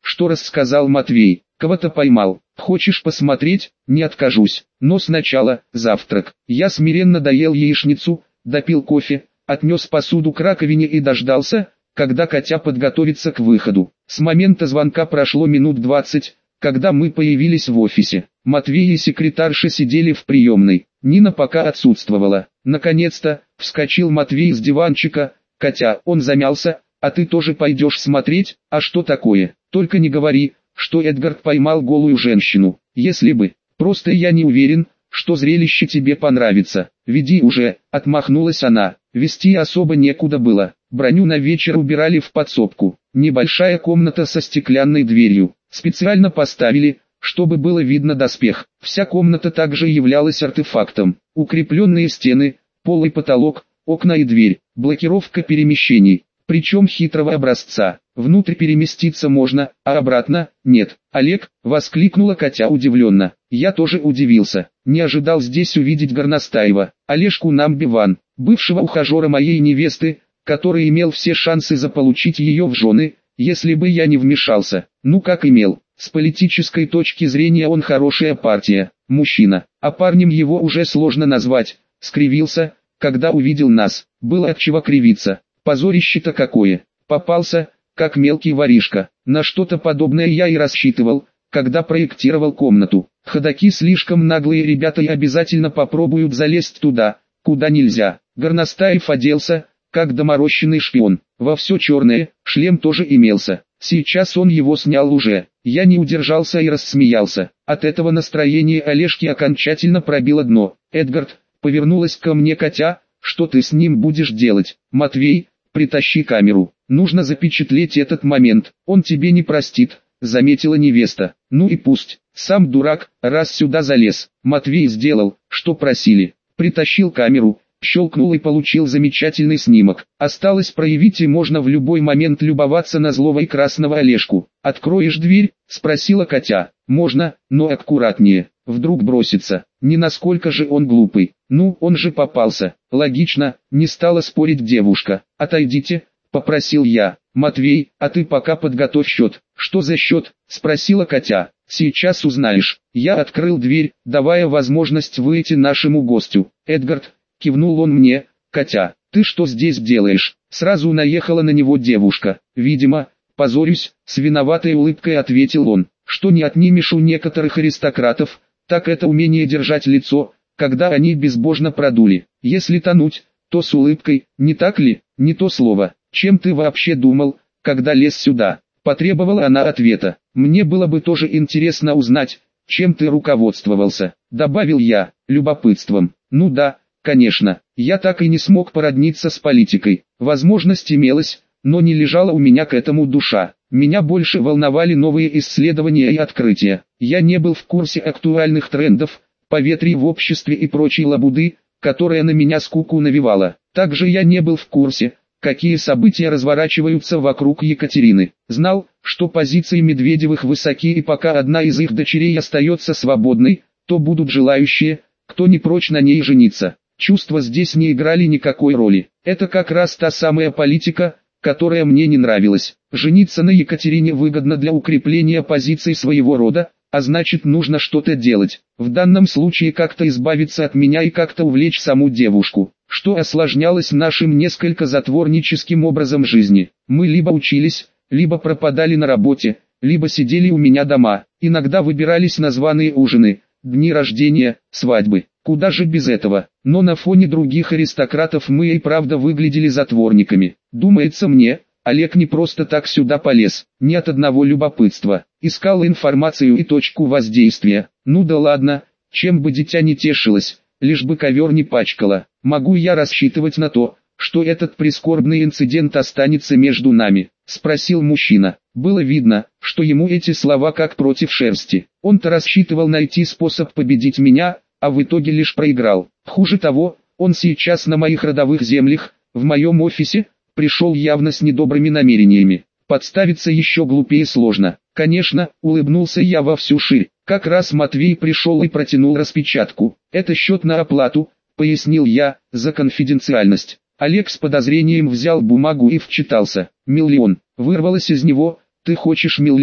Speaker 1: что рассказал Матвей. Кого-то поймал. Хочешь посмотреть? Не откажусь. Но сначала завтрак. Я смиренно доел яичницу, допил кофе, отнес посуду к раковине и дождался, когда Катя подготовится к выходу. С момента звонка прошло минут двадцать, когда мы появились в офисе. Матвей и секретарша сидели в приемной. Нина пока отсутствовала. Наконец-то, вскочил Матвей с диванчика. «Катя, он замялся, а ты тоже пойдешь смотреть? А что такое? Только не говори, что Эдгард поймал голую женщину. Если бы, просто я не уверен, что зрелище тебе понравится. Веди уже», — отмахнулась она. Вести особо некуда было. Броню на вечер убирали в подсобку. Небольшая комната со стеклянной дверью. Специально поставили, чтобы было видно доспех. Вся комната также являлась артефактом. Укрепленные стены, пол и потолок, окна и дверь, блокировка перемещений. Причем хитрого образца. Внутрь переместиться можно, а обратно – нет. «Олег», – воскликнула Катя удивленно. Я тоже удивился. Не ожидал здесь увидеть Горностаева. Олежку Намби-Ван, бывшего ухажера моей невесты, который имел все шансы заполучить ее в жены, если бы я не вмешался. Ну как имел? С политической точки зрения он хорошая партия, мужчина, а парнем его уже сложно назвать. Скривился, когда увидел нас. Было от чего кривиться. Позорище-то какое. Попался, как мелкий воришка. На что-то подобное я и рассчитывал, когда проектировал комнату. Ходаки слишком наглые ребята и обязательно попробуют залезть туда, куда нельзя. Горностаев оделся, как доморощенный шпион. Во все черное, шлем тоже имелся. Сейчас он его снял уже. Я не удержался и рассмеялся. От этого настроение Олежки окончательно пробило дно. «Эдгард», — повернулась ко мне Катя, — «что ты с ним будешь делать?» «Матвей, притащи камеру. Нужно запечатлеть этот момент. Он тебе не простит», — заметила невеста. «Ну и пусть. Сам дурак, раз сюда залез». Матвей сделал, что просили. Притащил камеру, щелкнул и получил замечательный снимок. Осталось проявить, и можно в любой момент любоваться на злого и красного Олежку. «Откроешь дверь?» — спросила Катя. «Можно, но аккуратнее. Вдруг бросится. Не насколько же он глупый. Ну, он же попался». «Логично», — не стала спорить девушка. «Отойдите», — попросил я. «Матвей, а ты пока подготовь счет». «Что за счет?» — спросила Катя. «Сейчас узнаешь». Я открыл дверь, давая возможность выйти нашему гостю. «Эдгард», — кивнул он мне, — «Катя, ты что здесь делаешь?» Сразу наехала на него девушка. «Видимо, позорюсь», — с виноватой улыбкой ответил он. «Что не отнимешь у некоторых аристократов, так это умение держать лицо, когда они безбожно продули. Если тонуть, то с улыбкой, не так ли?» «Не то слово. Чем ты вообще думал, когда лез сюда?» Потребовала она ответа. «Мне было бы тоже интересно узнать, чем ты руководствовался», — добавил я, любопытством. «Ну да, конечно, я так и не смог породниться с политикой. Возможность имелась, но не лежала у меня к этому душа. Меня больше волновали новые исследования и открытия. Я не был в курсе актуальных трендов, поветрий в обществе и прочей лабуды, которая на меня скуку навевала. Также я не был в курсе, какие события разворачиваются вокруг Екатерины. Знал, что позиции Медведевых высоки, и пока одна из их дочерей остается свободной, то будут желающие, кто не прочь на ней жениться. Чувства здесь не играли никакой роли. Это как раз та самая политика, которая мне не нравилась. Жениться на Екатерине выгодно для укрепления позиций своего рода, а значит, нужно что-то делать. В данном случае как-то избавиться от меня и как-то увлечь саму девушку, что осложнялось нашим несколько затворническим образом жизни. Мы либо учились, либо пропадали на работе, либо сидели у меня дома. Иногда выбирались на званые ужины, дни рождения, свадьбы. Куда же без этого? Но на фоне других аристократов мы и правда выглядели затворниками. Думается мне, Олег не просто так сюда полез, не от одного любопытства. Искал информацию и точку воздействия. Ну да ладно, чем бы дитя не тешилось, лишь бы ковер не пачкало. Могу я рассчитывать на то, что этот прискорбный инцидент останется между нами? Спросил мужчина. Было видно, что ему эти слова как против шерсти. Он-то рассчитывал найти способ победить меня, а в итоге лишь проиграл. Хуже того, он сейчас на моих родовых землях, в моем офисе, пришел явно с недобрыми намерениями. Подставиться еще глупее сложно. Конечно, улыбнулся я во всю ширь. Как раз Матвей пришел и протянул распечатку. Это счет на оплату, пояснил я, за конфиденциальность. Олег с подозрением взял бумагу и вчитался. Миллион. Вырвалось из него. Ты хочешь миллион?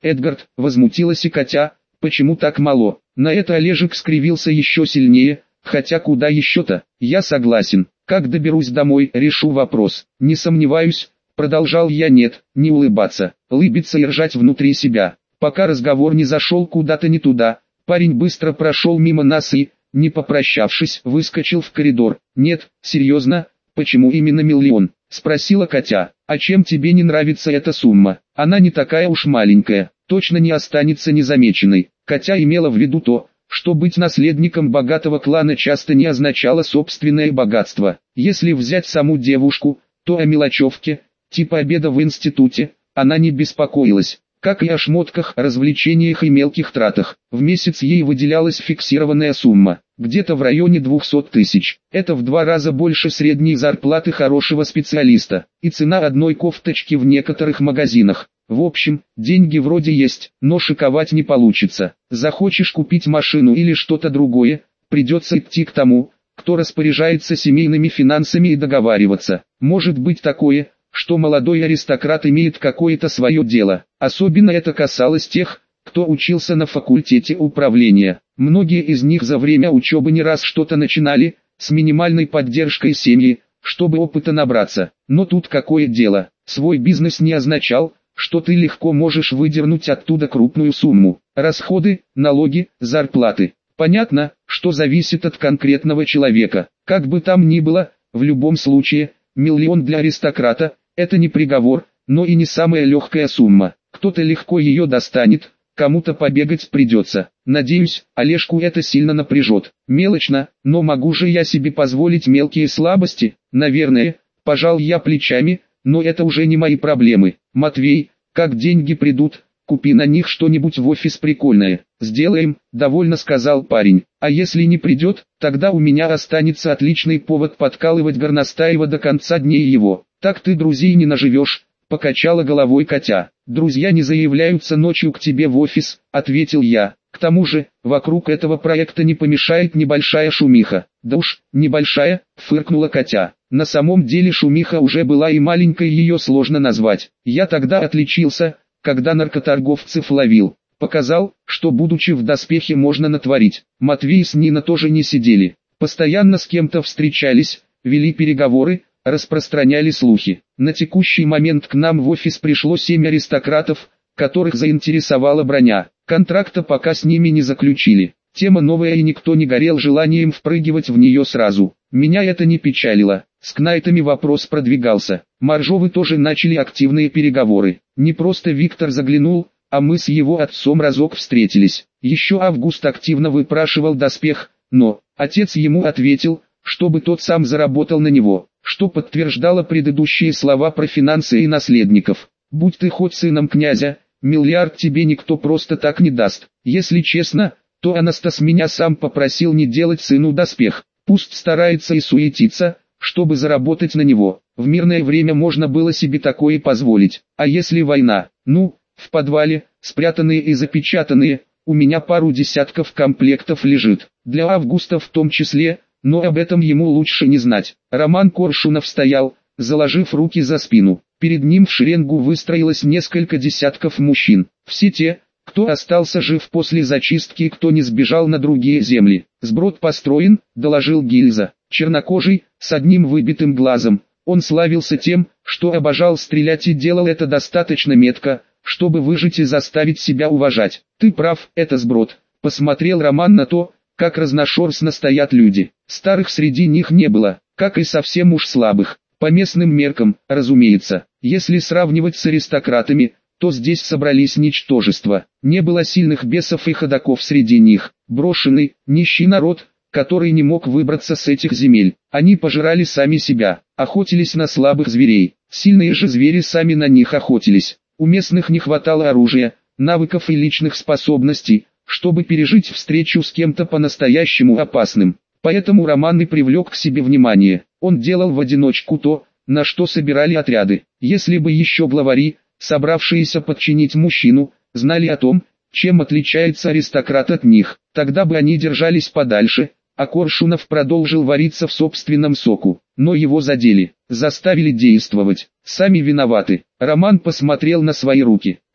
Speaker 1: Эдгард, возмутилась и Катя, почему так мало? На это Олежек скривился еще сильнее, хотя куда еще-то, я согласен, как доберусь домой, решу вопрос, не сомневаюсь, продолжал я нет, не улыбаться, улыбиться и ржать внутри себя, пока разговор не зашел куда-то не туда, парень быстро прошел мимо нас и, не попрощавшись, выскочил в коридор. Нет, серьезно, почему именно миллион? Спросила Катя. А чем тебе не нравится эта сумма? Она не такая уж маленькая, точно не останется незамеченной. Катя имела в виду то, что быть наследником богатого клана часто не означало собственное богатство. Если взять саму девушку, то о мелочевке, типа обеда в институте, она не беспокоилась. Как и о шмотках, развлечениях и мелких тратах. В месяц ей выделялась фиксированная сумма, где-то в районе двухсот тысяч. Это в два раза больше средней зарплаты хорошего специалиста, и цена одной кофточки в некоторых магазинах. В общем, деньги вроде есть, но шиковать не получится. Захочешь купить машину или что-то другое, придется идти к тому, кто распоряжается семейными финансами и договариваться. Может быть такое, что молодой аристократ имеет какое-то свое дело. Особенно это касалось тех, кто учился на факультете управления. Многие из них за время учебы не раз что-то начинали, с минимальной поддержкой семьи, чтобы опыта набраться. Но тут какое дело, свой бизнес не означал, что ты легко можешь выдернуть оттуда крупную сумму. Расходы, налоги, зарплаты. Понятно, что зависит от конкретного человека. Как бы там ни было, в любом случае, миллион для аристократа – это не приговор, но и не самая легкая сумма. Кто-то легко ее достанет, кому-то побегать придется. Надеюсь, Олежку это сильно напряжет. Мелочно, но могу же я себе позволить мелкие слабости? Наверное, пожал я плечами, но это уже не мои проблемы. Матвей, как деньги придут, купи на них что-нибудь в офис прикольное. Сделаем, довольно сказал парень. А если не придет, тогда у меня останется отличный повод подкалывать Горностаева до конца дней его. Так ты друзей не наживешь, покачала головой Катя. Друзья не заявляются ночью к тебе в офис, ответил я. К тому же, вокруг этого проекта не помешает небольшая шумиха. Да уж, небольшая, фыркнула Катя. На самом деле шумиха уже была и маленькой ее сложно назвать. Я тогда отличился, когда наркоторговцев ловил. Показал, что будучи в доспехе можно натворить. Матвей с Нина тоже не сидели. Постоянно с кем-то встречались, вели переговоры, распространяли слухи. На текущий момент к нам в офис пришло семь аристократов, которых заинтересовала броня. Контракта пока с ними не заключили. Тема новая и никто не горел желанием впрыгивать в нее сразу. Меня это не печалило. С кнайтами вопрос продвигался. Моржовы тоже начали активные переговоры. Не просто Виктор заглянул, а мы с его отцом разок встретились. Еще Август активно выпрашивал доспех, но отец ему ответил, чтобы тот сам заработал на него, что подтверждало предыдущие слова про финансы и наследников. Будь ты хоть сыном князя, миллиард тебе никто просто так не даст. Если честно, то Анастас меня сам попросил не делать сыну доспех. Пусть старается и суетится, чтобы заработать на него. В мирное время можно было себе такое позволить. А если война? Ну, в подвале, спрятанные и запечатанные, у меня пару десятков комплектов лежит. Для Августа в том числе, но об этом ему лучше не знать. Роман Коршунов стоял, заложив руки за спину. Перед ним в шеренгу выстроилось несколько десятков мужчин. Все те, кто остался жив после зачистки и кто не сбежал на другие земли. Сброд построен, доложил Гильза. Чернокожий, с одним выбитым глазом. Он славился тем, что обожал стрелять и делал это достаточно метко, чтобы выжить и заставить себя уважать. Ты прав, это сброд. Посмотрел Роман на то, как разношерстно стоят люди. Старых среди них не было, как и совсем уж слабых. По местным меркам, разумеется. Если сравнивать с аристократами, то здесь собрались ничтожества. Не было сильных бесов и ходоков среди них. Брошенный, нищий народ, который не мог выбраться с этих земель. Они пожирали сами себя, охотились на слабых зверей. Сильные же звери сами на них охотились. У местных не хватало оружия, навыков и личных способностей, чтобы пережить встречу с кем-то по-настоящему опасным. Поэтому Роман и привлек к себе внимание. Он делал в одиночку то, на что собирали отряды. Если бы еще главари, собравшиеся подчинить мужчину, знали о том, чем отличается аристократ от них, тогда бы они держались подальше, а Коршунов продолжил вариться в собственном соку. Но его задели, заставили действовать. Сами виноваты. Роман посмотрел на свои руки.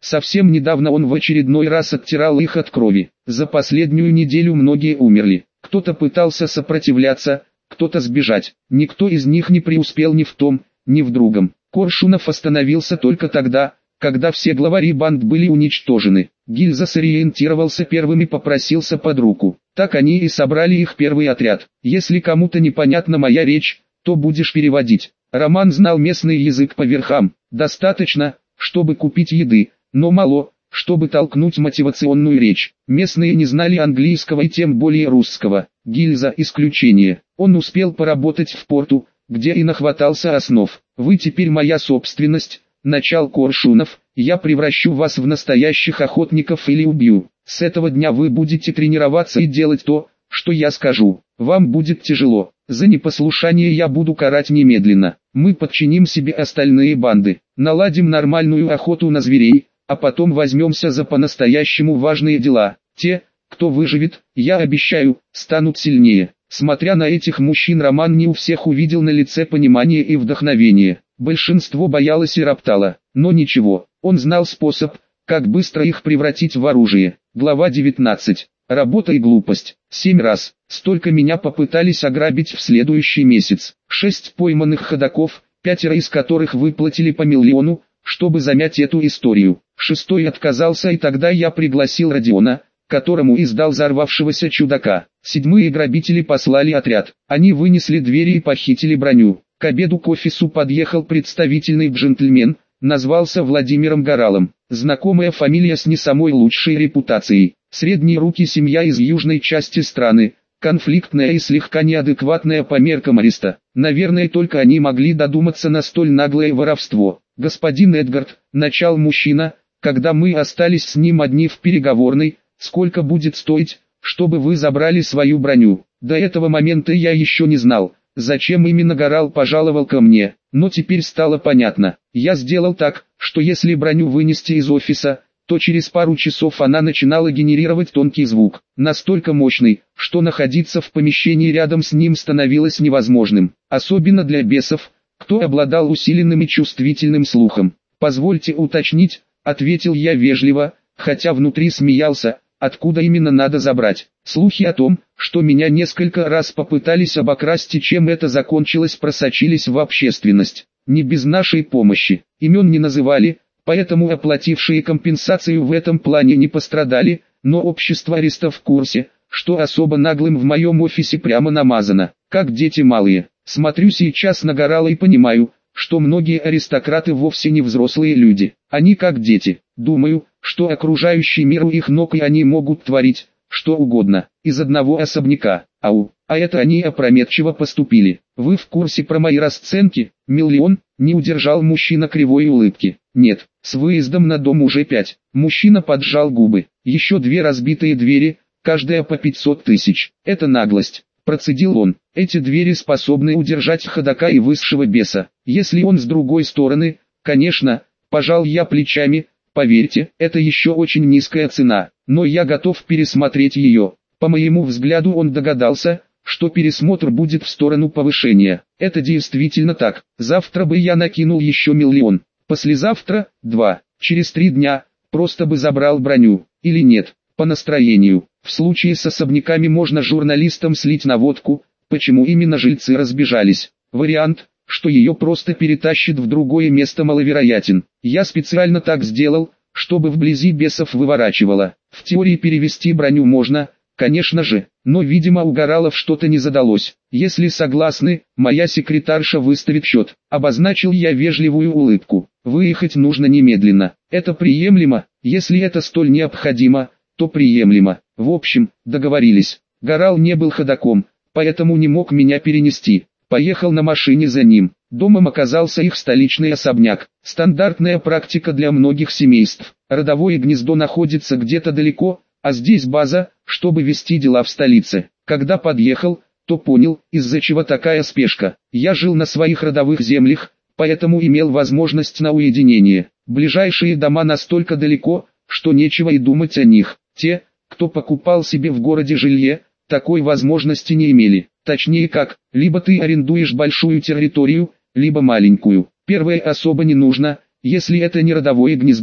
Speaker 1: Совсем недавно он в очередной раз оттирал их от крови. За последнюю неделю многие умерли. Кто-то пытался сопротивляться, кто-то сбежать. Никто из них не преуспел ни в том, ни в другом. Коршунов остановился только тогда, когда все главари банд были уничтожены. Гильза сориентировался первым и попросился под руку. Так они и собрали их первый отряд. Если кому-то непонятна моя речь, то будешь переводить. Роман знал местный язык по верхам. Достаточно, чтобы купить еды, но мало, чтобы толкнуть мотивационную речь. Местные не знали английского и тем более русского. Гильза – исключение. Он успел поработать в порту, где и нахватался основ. Вы теперь моя собственность, начал Коршунов, я превращу вас в настоящих охотников или убью. С этого дня вы будете тренироваться и делать то, что я скажу. Вам будет тяжело. За непослушание я буду карать немедленно. Мы подчиним себе остальные банды. Наладим нормальную охоту на зверей, а потом возьмемся за по-настоящему важные дела. Те, кто выживет, я обещаю, станут сильнее. Смотря на этих мужчин, Роман не у всех увидел на лице понимание и вдохновение. Большинство боялось и роптало, но ничего, он знал способ, как быстро их превратить в оружие. Глава девятнадцать. Работа и глупость. Семь раз. Столько меня попытались ограбить в следующий месяц. Шесть пойманных ходоков, пятеро из которых выплатили по миллиону, чтобы замять эту историю. Шестой отказался, и тогда я пригласил Родиона, которому издал взорвавшегося чудака. Седьмые грабители послали отряд. Они вынесли двери и похитили броню. К обеду к офису подъехал представительный джентльмен, назвался Владимиром Горалом. Знакомая фамилия с не самой лучшей репутацией. Средние руки, семья из южной части страны, конфликтная и слегка неадекватная по меркам ареста. Наверное, только они могли додуматься на столь наглое воровство. Господин Эдгард, начал мужчина, когда мы остались с ним одни в переговорной, сколько будет стоить, чтобы вы забрали свою броню. До этого момента я еще не знал, зачем именно Горал пожаловал ко мне, но теперь стало понятно. Я сделал так, что если броню вынести из офиса, то через пару часов она начинала генерировать тонкий звук, настолько мощный, что находиться в помещении рядом с ним становилось невозможным, особенно для бесов, кто обладал усиленным и чувствительным слухом. «Позвольте уточнить», — ответил я вежливо, хотя внутри смеялся, откуда именно надо забрать. Слухи о том, что меня несколько раз попытались обокрасть и чем это закончилось, просочились в общественность. Не без нашей помощи. Имен не называли, поэтому оплатившие компенсацию в этом плане не пострадали, но общество ареста в курсе, что особо наглым в моем офисе прямо намазано, как дети малые. Смотрю сейчас на Горала и понимаю, что многие аристократы вовсе не взрослые люди, они как дети. Думаю, что окружающий мир у их ног, и они могут творить что угодно, из одного особняка. Ау, а это они опрометчиво поступили. Вы в курсе про мои расценки? Миллион? Не удержал мужчина кривой улыбки. Нет, с выездом на дом уже пять. Мужчина поджал губы. Еще две разбитые двери, каждая по пятьсот тысяч. Это наглость. Процедил он. Эти двери способны удержать ходока и высшего беса. Если он с другой стороны, конечно, пожал я плечами. Поверьте, это еще очень низкая цена, но я готов пересмотреть ее. По моему взгляду, он догадался, что пересмотр будет в сторону повышения. Это действительно так. Завтра бы я накинул еще миллион. Послезавтра – два. Через три дня просто бы забрал броню. Или нет, по настроению. В случае с особняками можно журналистам слить наводку, почему именно жильцы разбежались. Вариант, что ее просто перетащит в другое место, маловероятен. Я специально так сделал, чтобы вблизи бесов выворачивало. В теории перевести броню можно, конечно же, но видимо у Горалов что-то не задалось. Если согласны, моя секретарша выставит счет. Обозначил я вежливую улыбку. Выехать нужно немедленно. Это приемлемо, если это столь необходимо, то приемлемо. В общем, договорились. Горал не был ходоком, поэтому не мог меня перенести. Поехал на машине за ним. Домом оказался их столичный особняк. Стандартная практика для многих семейств. Родовое гнездо находится где-то далеко, а здесь база, чтобы вести дела в столице. Когда подъехал, то понял, из-за чего такая спешка. Я жил на своих родовых землях, поэтому имел возможность на уединение. Ближайшие дома настолько далеко, что нечего и думать о них. Те, кто покупал себе в городе жилье, такой возможности не имели. Точнее как, либо ты арендуешь большую территорию, либо маленькую. Первое особо не нужно, если это не родовое гнездо,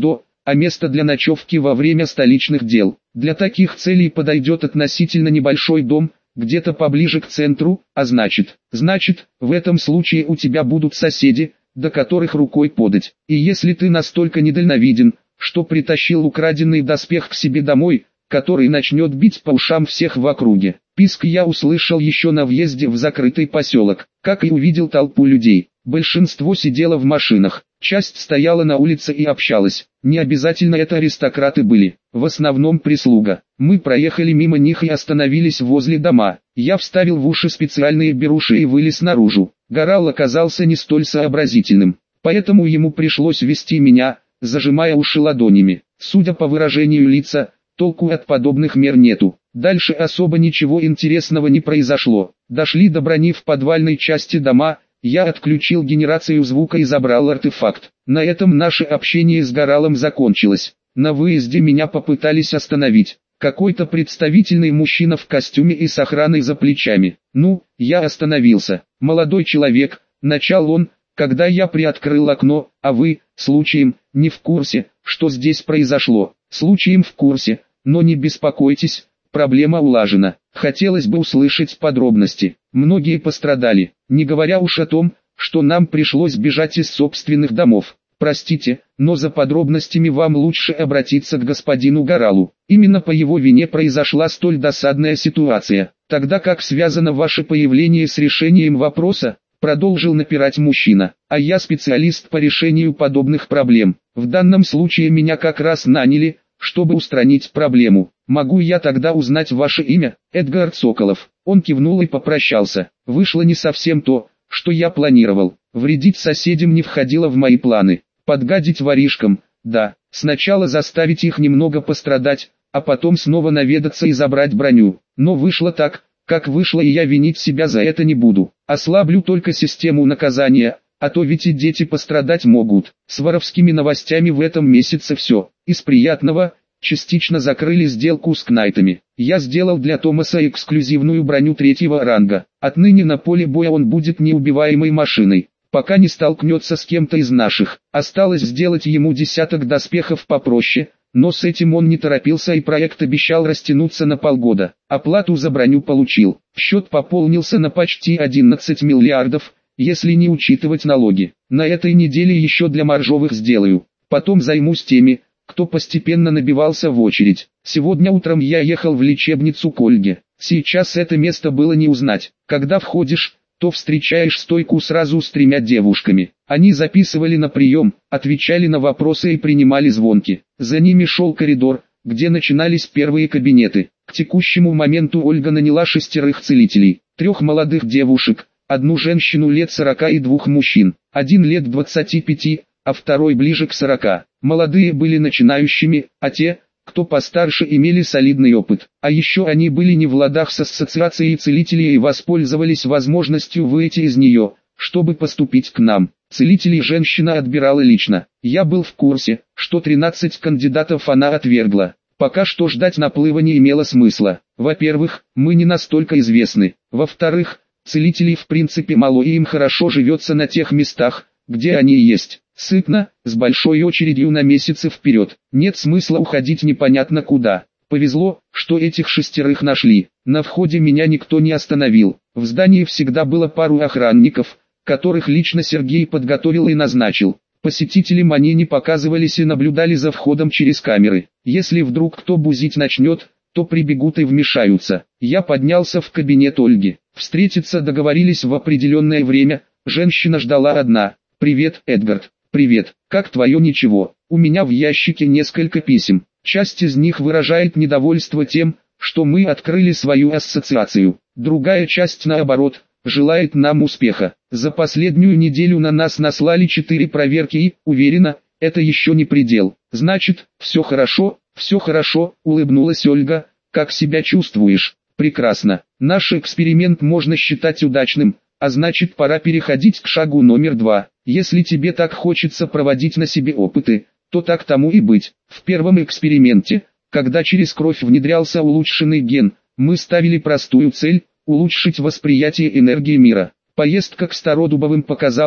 Speaker 1: а место для ночевки во время столичных дел. Для таких целей подойдет относительно небольшой дом, где-то поближе к центру, а значит, значит, в этом случае у тебя будут соседи, до которых рукой подать. И если ты настолько недальновиден, что притащил украденный доспех к себе домой, который начнет бить по ушам всех в округе. Писк я услышал еще на въезде в закрытый поселок, как и увидел толпу людей. Большинство сидело в машинах, часть стояла на улице и общалась. Не обязательно это аристократы были, в основном прислуга. Мы проехали мимо них и остановились возле дома. Я вставил в уши специальные беруши и вылез наружу. Горал оказался не столь сообразительным, поэтому ему пришлось вести меня, зажимая уши ладонями. Судя по выражению лица, толку от подобных мер нету. Дальше особо ничего интересного не произошло. Дошли до брони в подвальной части дома, я отключил генерацию звука и забрал артефакт. На этом наше общение с Горалом закончилось. На выезде меня попытались остановить. Какой-то представительный мужчина в костюме и с охраной за плечами. Ну, я остановился. Молодой человек, начал он, когда я приоткрыл окно, а вы, случаем, не в курсе, что здесь произошло. Случаем в курсе, но не беспокойтесь, проблема улажена. Хотелось бы услышать подробности. Многие пострадали, не говоря уж о том, что нам пришлось бежать из собственных домов. Простите, но за подробностями вам лучше обратиться к господину Горалу. Именно по его вине произошла столь досадная ситуация. Тогда как связано ваше появление с решением вопроса, продолжил напирать мужчина. А я специалист по решению подобных проблем. В данном случае меня как раз наняли, чтобы устранить проблему. Могу я тогда узнать ваше имя? Эдгард Соколов. Он кивнул и попрощался. Вышло не совсем то, что я планировал. Вредить соседям не входило в мои планы. Подгадить воришкам, да, сначала заставить их немного пострадать, а потом снова наведаться и забрать броню. Но вышло так, как вышло, и я винить себя за это не буду. Ослаблю только систему наказания, а то ведь и дети пострадать могут. С воровскими новостями в этом месяце все. Из приятного, частично закрыли сделку с Кнайтами. Я сделал для Томаса эксклюзивную броню третьего ранга. Отныне на поле боя он будет неубиваемой машиной, пока не столкнется с кем-то из наших. Осталось сделать ему десяток доспехов попроще, но с этим он не торопился и проект обещал растянуться на полгода. Оплату за броню получил. Счет пополнился на почти одиннадцать миллиардов, если не учитывать налоги. На этой неделе еще для маржовых сделаю. Потом займусь теми, кто постепенно набивался в очередь. Сегодня утром я ехал в лечебницу к Ольге. Сейчас это место было не узнать. Когда входишь, то встречаешь стойку сразу с тремя девушками. Они записывали на прием, отвечали на вопросы и принимали звонки. За ними шел коридор, где начинались первые кабинеты. К текущему моменту Ольга наняла шестерых целителей, трех молодых девушек, одну женщину лет сорока и двух мужчин. Один лет двадцати пяти, а второй ближе к сорока. Молодые были начинающими, а те, кто постарше, имели солидный опыт. А еще они были не в ладах с ассоциацией целителей и воспользовались возможностью выйти из нее, чтобы поступить к нам. Целителей женщина отбирала лично. Я был в курсе, что тринадцать кандидатов она отвергла. Пока что ждать наплыва не имело смысла. Во-первых, мы не настолько известны. Во-вторых, целителей в принципе мало и им хорошо живется на тех местах, где они есть. Сытно, с большой очередью на месяцы вперед. Нет смысла уходить непонятно куда. Повезло, что этих шестерых нашли. На входе меня никто не остановил. В здании всегда было пару охранников, которых лично Сергей подготовил и назначил. Посетителям они не показывались и наблюдали за входом через камеры. Если вдруг кто бузить начнет, то прибегут и вмешаются. Я поднялся в кабинет Ольги. Встретиться договорились в определенное время. Женщина ждала одна. «Привет, Эдгард». «Привет, как твое ничего? У меня в ящике несколько писем. Часть из них выражает недовольство тем, что мы открыли свою ассоциацию. Другая часть, наоборот, желает нам успеха. За последнюю неделю на нас наслали четыре проверки и, уверена, это еще не предел. Значит, все хорошо, все хорошо», — улыбнулась Ольга. «Как себя чувствуешь?» «Прекрасно. Наш эксперимент можно считать удачным, а значит, пора переходить к шагу номер два. Если тебе так хочется проводить на себе опыты, то так тому и быть. В первом эксперименте, когда через кровь внедрялся улучшенный ген, мы ставили простую цель – улучшить восприятие энергии мира. Поездка к Стародубовым показала,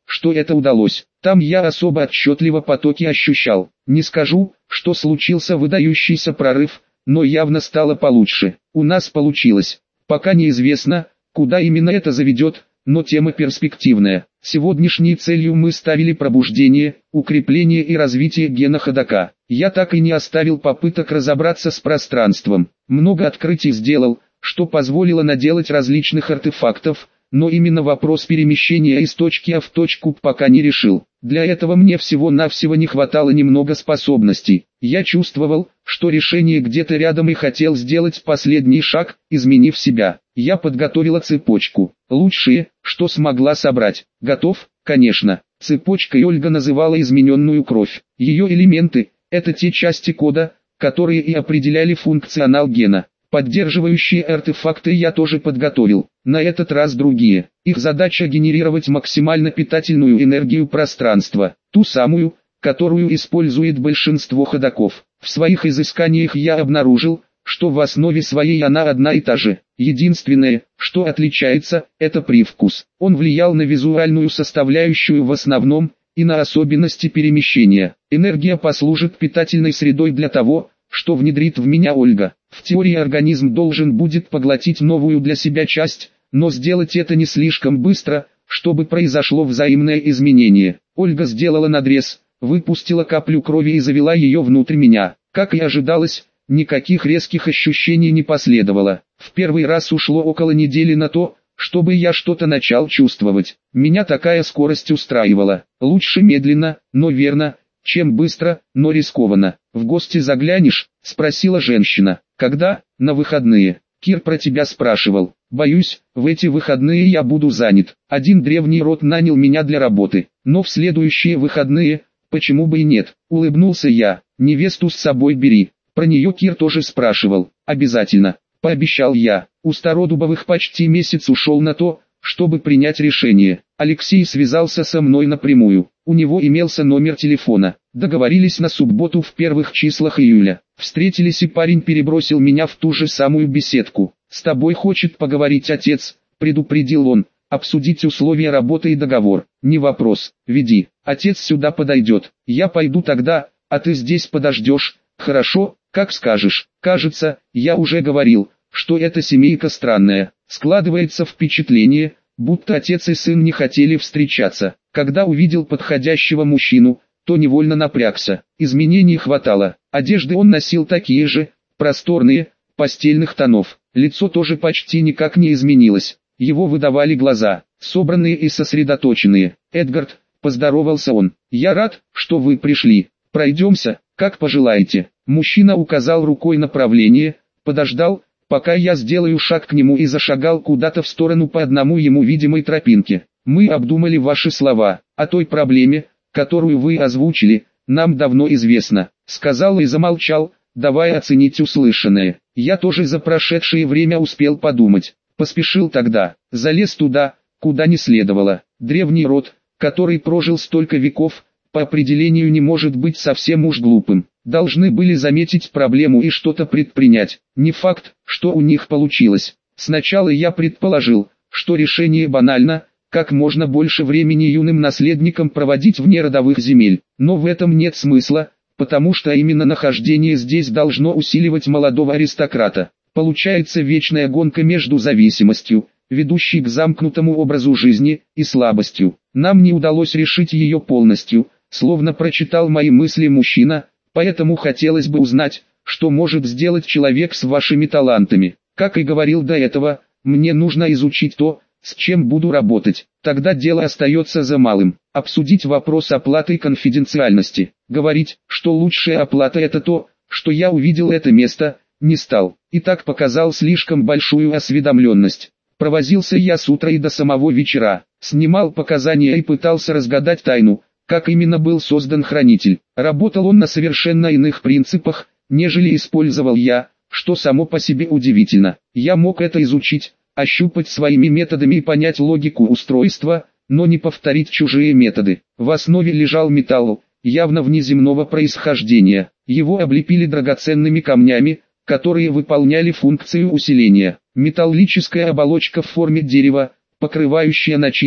Speaker 1: что это удалось. Там я особо отчетливо потоки ощущал. Не скажу, что случился выдающийся прорыв, но явно стало получше. У нас получилось. Пока неизвестно, куда именно это заведет, но тема перспективная. Сегодняшней целью мы ставили пробуждение, укрепление и развитие гена ходока. Я так и не оставил попыток разобраться с пространством. Много открытий сделал, что позволило наделать различных артефактов, но именно вопрос перемещения из точки А в точку пока не решил. Для этого мне всего-навсего не хватало немного способностей. Я чувствовал, что решение где-то рядом и хотел сделать последний шаг, изменив себя. Я подготовила цепочку. Лучшее, что смогла собрать. Готов? Конечно. Цепочкой Ольга называла измененную кровь. Ее элементы – это те части кода, которые и определяли функционал гена. Поддерживающие артефакты я тоже подготовил, на этот раз другие. Их задача генерировать максимально питательную энергию пространства, ту самую, которую использует большинство ходоков. В своих изысканиях я обнаружил, что в основе своей она одна и та же. Единственное, что отличается, это привкус. Он влиял на визуальную составляющую в основном, и на особенности перемещения. Энергия послужит питательной средой для того, что внедрит в меня Ольга. В теории организм должен будет поглотить новую для себя часть, но сделать это не слишком быстро, чтобы произошло взаимное изменение. Ольга сделала надрез, выпустила каплю крови и завела ее внутрь меня. Как и ожидалось, никаких резких ощущений не последовало. В первый раз ушло около недели на то, чтобы я что-то начал чувствовать. Меня такая скорость устраивала. Лучше медленно, но верно, чем быстро, но рискованно. «В гости заглянешь?» – спросила женщина. «Когда?» «На выходные. Кир про тебя спрашивал. Боюсь, в эти выходные я буду занят. Один древний род нанял меня для работы. Но в следующие выходные, почему бы и нет?» Улыбнулся я. «Невесту с собой бери. Про нее Кир тоже спрашивал. Обязательно», – пообещал я. У Стародубовых почти месяц ушел на то, чтобы принять решение. Алексей связался со мной напрямую. У него имелся номер телефона. Договорились на субботу в первых числах июля. Встретились и парень перебросил меня в ту же самую беседку. «С тобой хочет поговорить отец», — предупредил он. «Обсудить условия работы и договор». «Не вопрос, веди. Отец сюда подойдет. Я пойду тогда, а ты здесь подождешь». «Хорошо, как скажешь». Кажется, я уже говорил, что эта семейка странная. Складывается впечатление, будто отец и сын не хотели встречаться. Когда увидел подходящего мужчину, то невольно напрягся. Изменений хватало. Одежды он носил такие же, просторные, постельных тонов. Лицо тоже почти никак не изменилось. Его выдавали глаза, собранные и сосредоточенные. «Эдгард», — поздоровался он, — «я рад, что вы пришли. Пройдемся, как пожелаете». Мужчина указал рукой направление, подождал, пока я сделаю шаг к нему, и зашагал куда-то в сторону по одному ему видимой тропинке. «Мы обдумали ваши слова. О той проблеме, которую вы озвучили, нам давно известно», — сказал и замолчал, давая оценить услышанное. Я тоже за прошедшее время успел подумать. Поспешил тогда, залез туда, куда не следовало. Древний род, который прожил столько веков, по определению не может быть совсем уж глупым. Должны были заметить проблему и что-то предпринять. Не факт, что у них получилось. Сначала я предположил, что решение банально: как можно больше времени юным наследникам проводить вне родовых земель. Но в этом нет смысла, потому что именно нахождение здесь должно усиливать молодого аристократа. Получается вечная гонка между зависимостью, ведущей к замкнутому образу жизни, и слабостью. Нам не удалось решить ее полностью, словно прочитал мои мысли мужчина, поэтому хотелось бы узнать, что может сделать человек с вашими талантами. Как и говорил до этого, мне нужно изучить то, с чем буду работать. Тогда дело остается за малым: обсудить вопрос оплаты и конфиденциальности. Говорить, что лучшая оплата — это то, что я увидел это место, не стал. И так показал слишком большую осведомленность. Провозился я с утра и до самого вечера. Снимал показания и пытался разгадать тайну, как именно был создан хранитель. Работал он на совершенно иных принципах, нежели использовал я, что само по себе удивительно. Я мог это изучить, ощупать своими методами и понять логику устройства, но не повторить чужие методы. В основе лежал металл, явно внеземного происхождения. Его облепили драгоценными камнями, которые выполняли функцию усиления. Металлическая оболочка в форме дерева, покрывающая начинку,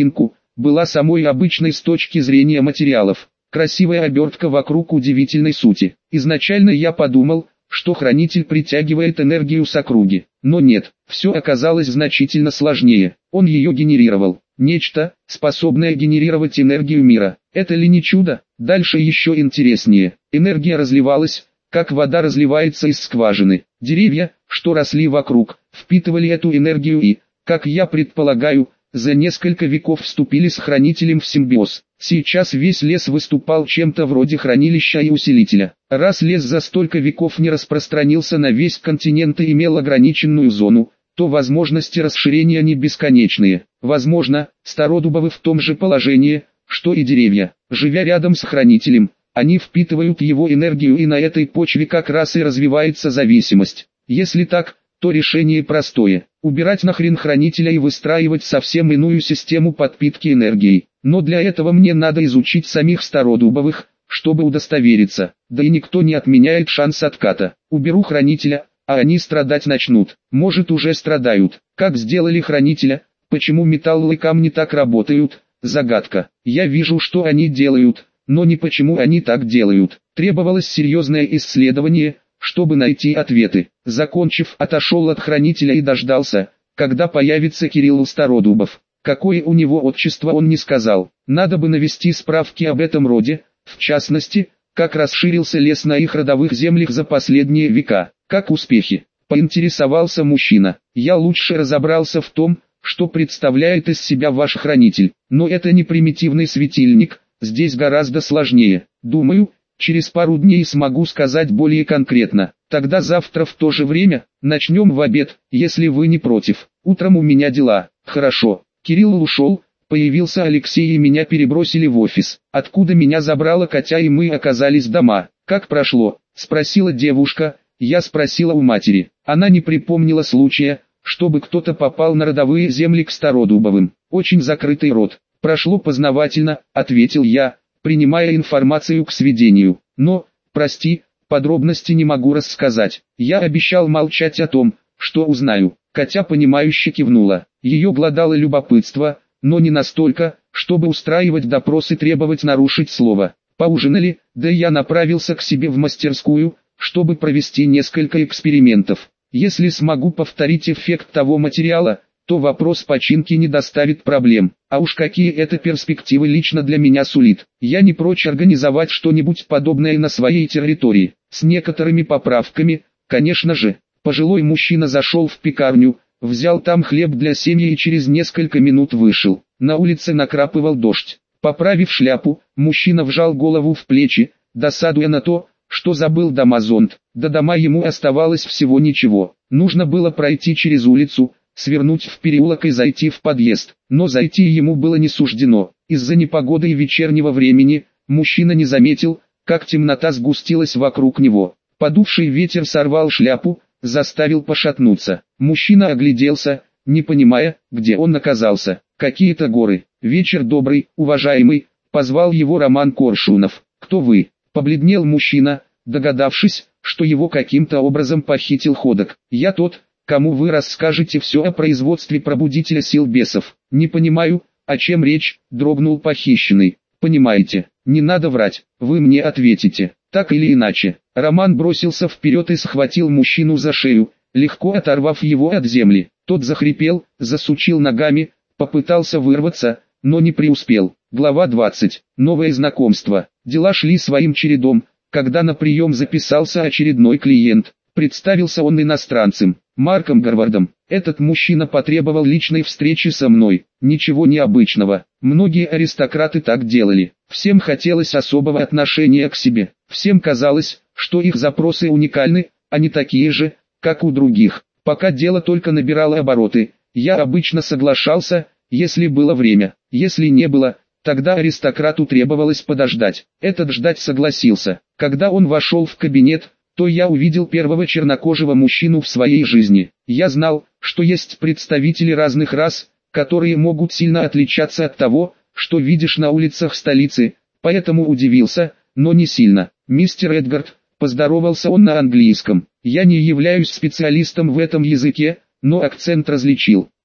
Speaker 1: была самой обычной с точки зрения материалов. Красивая обертка вокруг удивительной сути. Изначально я подумал, что хранитель притягивает энергию с округи. Но нет, все оказалось значительно сложнее. Он ее генерировал. Нечто, способное генерировать энергию мира. Это ли не чудо? Дальше еще интереснее. Энергия разливалась, как вода разливается из скважины. Деревья, что росли вокруг, впитывали эту энергию и, как я предполагаю, за несколько веков вступили с хранителем в симбиоз. Сейчас весь лес выступал чем-то вроде хранилища и усилителя. Раз лес за столько веков не распространился на весь континент и имел ограниченную зону, то возможности расширения не бесконечные. Возможно, стародубовы в том же положении, что и деревья. Живя рядом с хранителем, они впитывают его энергию, и на этой почве как раз и развивается зависимость. Если так, то решение простое – убирать нахрен хранителя и выстраивать совсем иную систему подпитки энергией. Но для этого мне надо изучить самих стародубовых, чтобы удостовериться. Да и никто не отменяет шанс отката. Уберу хранителя, а они страдать начнут. Может, уже страдают. Как сделали хранителя? Почему металлы и камни так работают? Загадка. Я вижу, что они делают, но не почему они так делают. Требовалось серьезное исследование, чтобы найти ответы. Закончив, отошел от хранителя и дождался, когда появится Кирилл Стародубов. Какое у него отчество, он не сказал. Надо бы навести справки об этом роде, в частности, как расширился лес на их родовых землях за последние века. Как успехи? Поинтересовался мужчина. Я лучше разобрался в том, что представляет из себя ваш хранитель. Но это не примитивный светильник, здесь гораздо сложнее. Думаю, через пару дней смогу сказать более конкретно. Тогда завтра в то же время, начнем в обед, если вы не против. Утром у меня дела. Хорошо. Кирилл ушел, появился Алексей и меня перебросили в офис. Откуда меня забрала Катя и мы оказались дома. Как прошло? Спросила девушка. Я спросила у матери. Она не припомнила случая, чтобы кто-то попал на родовые земли к Стародубовым. Очень закрытый род. Прошло познавательно, ответил я, принимая информацию к сведению. Но, прости, подробности не могу рассказать. Я обещал молчать о том, что узнаю. Катя понимающе кивнула. Ее глодало любопытство, но не настолько, чтобы устраивать допрос и требовать нарушить слово. Поужинали, да я направился к себе в мастерскую, чтобы провести несколько экспериментов. Если смогу повторить эффект того материала, то вопрос починки не доставит проблем. А уж какие это перспективы лично для меня сулит. Я не прочь организовать что-нибудь подобное на своей территории, с некоторыми поправками, конечно же. Пожилой мужчина зашел в пекарню, взял там хлеб для семьи и через несколько минут вышел. На улице накрапывал дождь. Поправив шляпу, мужчина вжал голову в плечи, досадуя на то, что забыл дома зонт. До дома ему оставалось всего ничего. Нужно было пройти через улицу, свернуть в переулок и зайти в подъезд. Но зайти ему было не суждено. Из-за непогоды и вечернего времени, мужчина не заметил, как темнота сгустилась вокруг него. Подувший ветер сорвал шляпу, заставил пошатнуться. Мужчина огляделся, не понимая, где он оказался. Какие-то горы. Вечер добрый, уважаемый, позвал его Роман Коршунов. Кто вы? Побледнел мужчина, догадавшись, что его каким-то образом похитил Ходок. Я тот, кому вы расскажете все о производстве пробудителя сил бесов. Не понимаю, о чем речь, дрогнул похищенный. Понимаете, не надо врать, вы мне ответите, так или иначе. Роман бросился вперед и схватил мужчину за шею, легко оторвав его от земли. Тот захрипел, засучил ногами, попытался вырваться, но не преуспел. Глава двадцать. Новое знакомство. Дела шли своим чередом, когда на прием записался очередной клиент. Представился он иностранцем, Марком Гарвардом. Этот мужчина потребовал личной встречи со мной. Ничего необычного. Многие аристократы так делали. Всем хотелось особого отношения к себе. Всем казалось, что их запросы уникальны, а не такие же, как у других. Пока дело только набирало обороты, я обычно соглашался, если было время. Если не было, тогда аристократу требовалось подождать. Этот ждать согласился. Когда он вошел в кабинет, то я увидел первого чернокожего мужчину в своей жизни. Я знал, что есть представители разных рас, которые могут сильно отличаться от того, что видишь на улицах столицы, поэтому удивился, но не сильно. «Мистер Эдгард», поздоровался он на английском. Я не являюсь специалистом в этом языке, но акцент различил.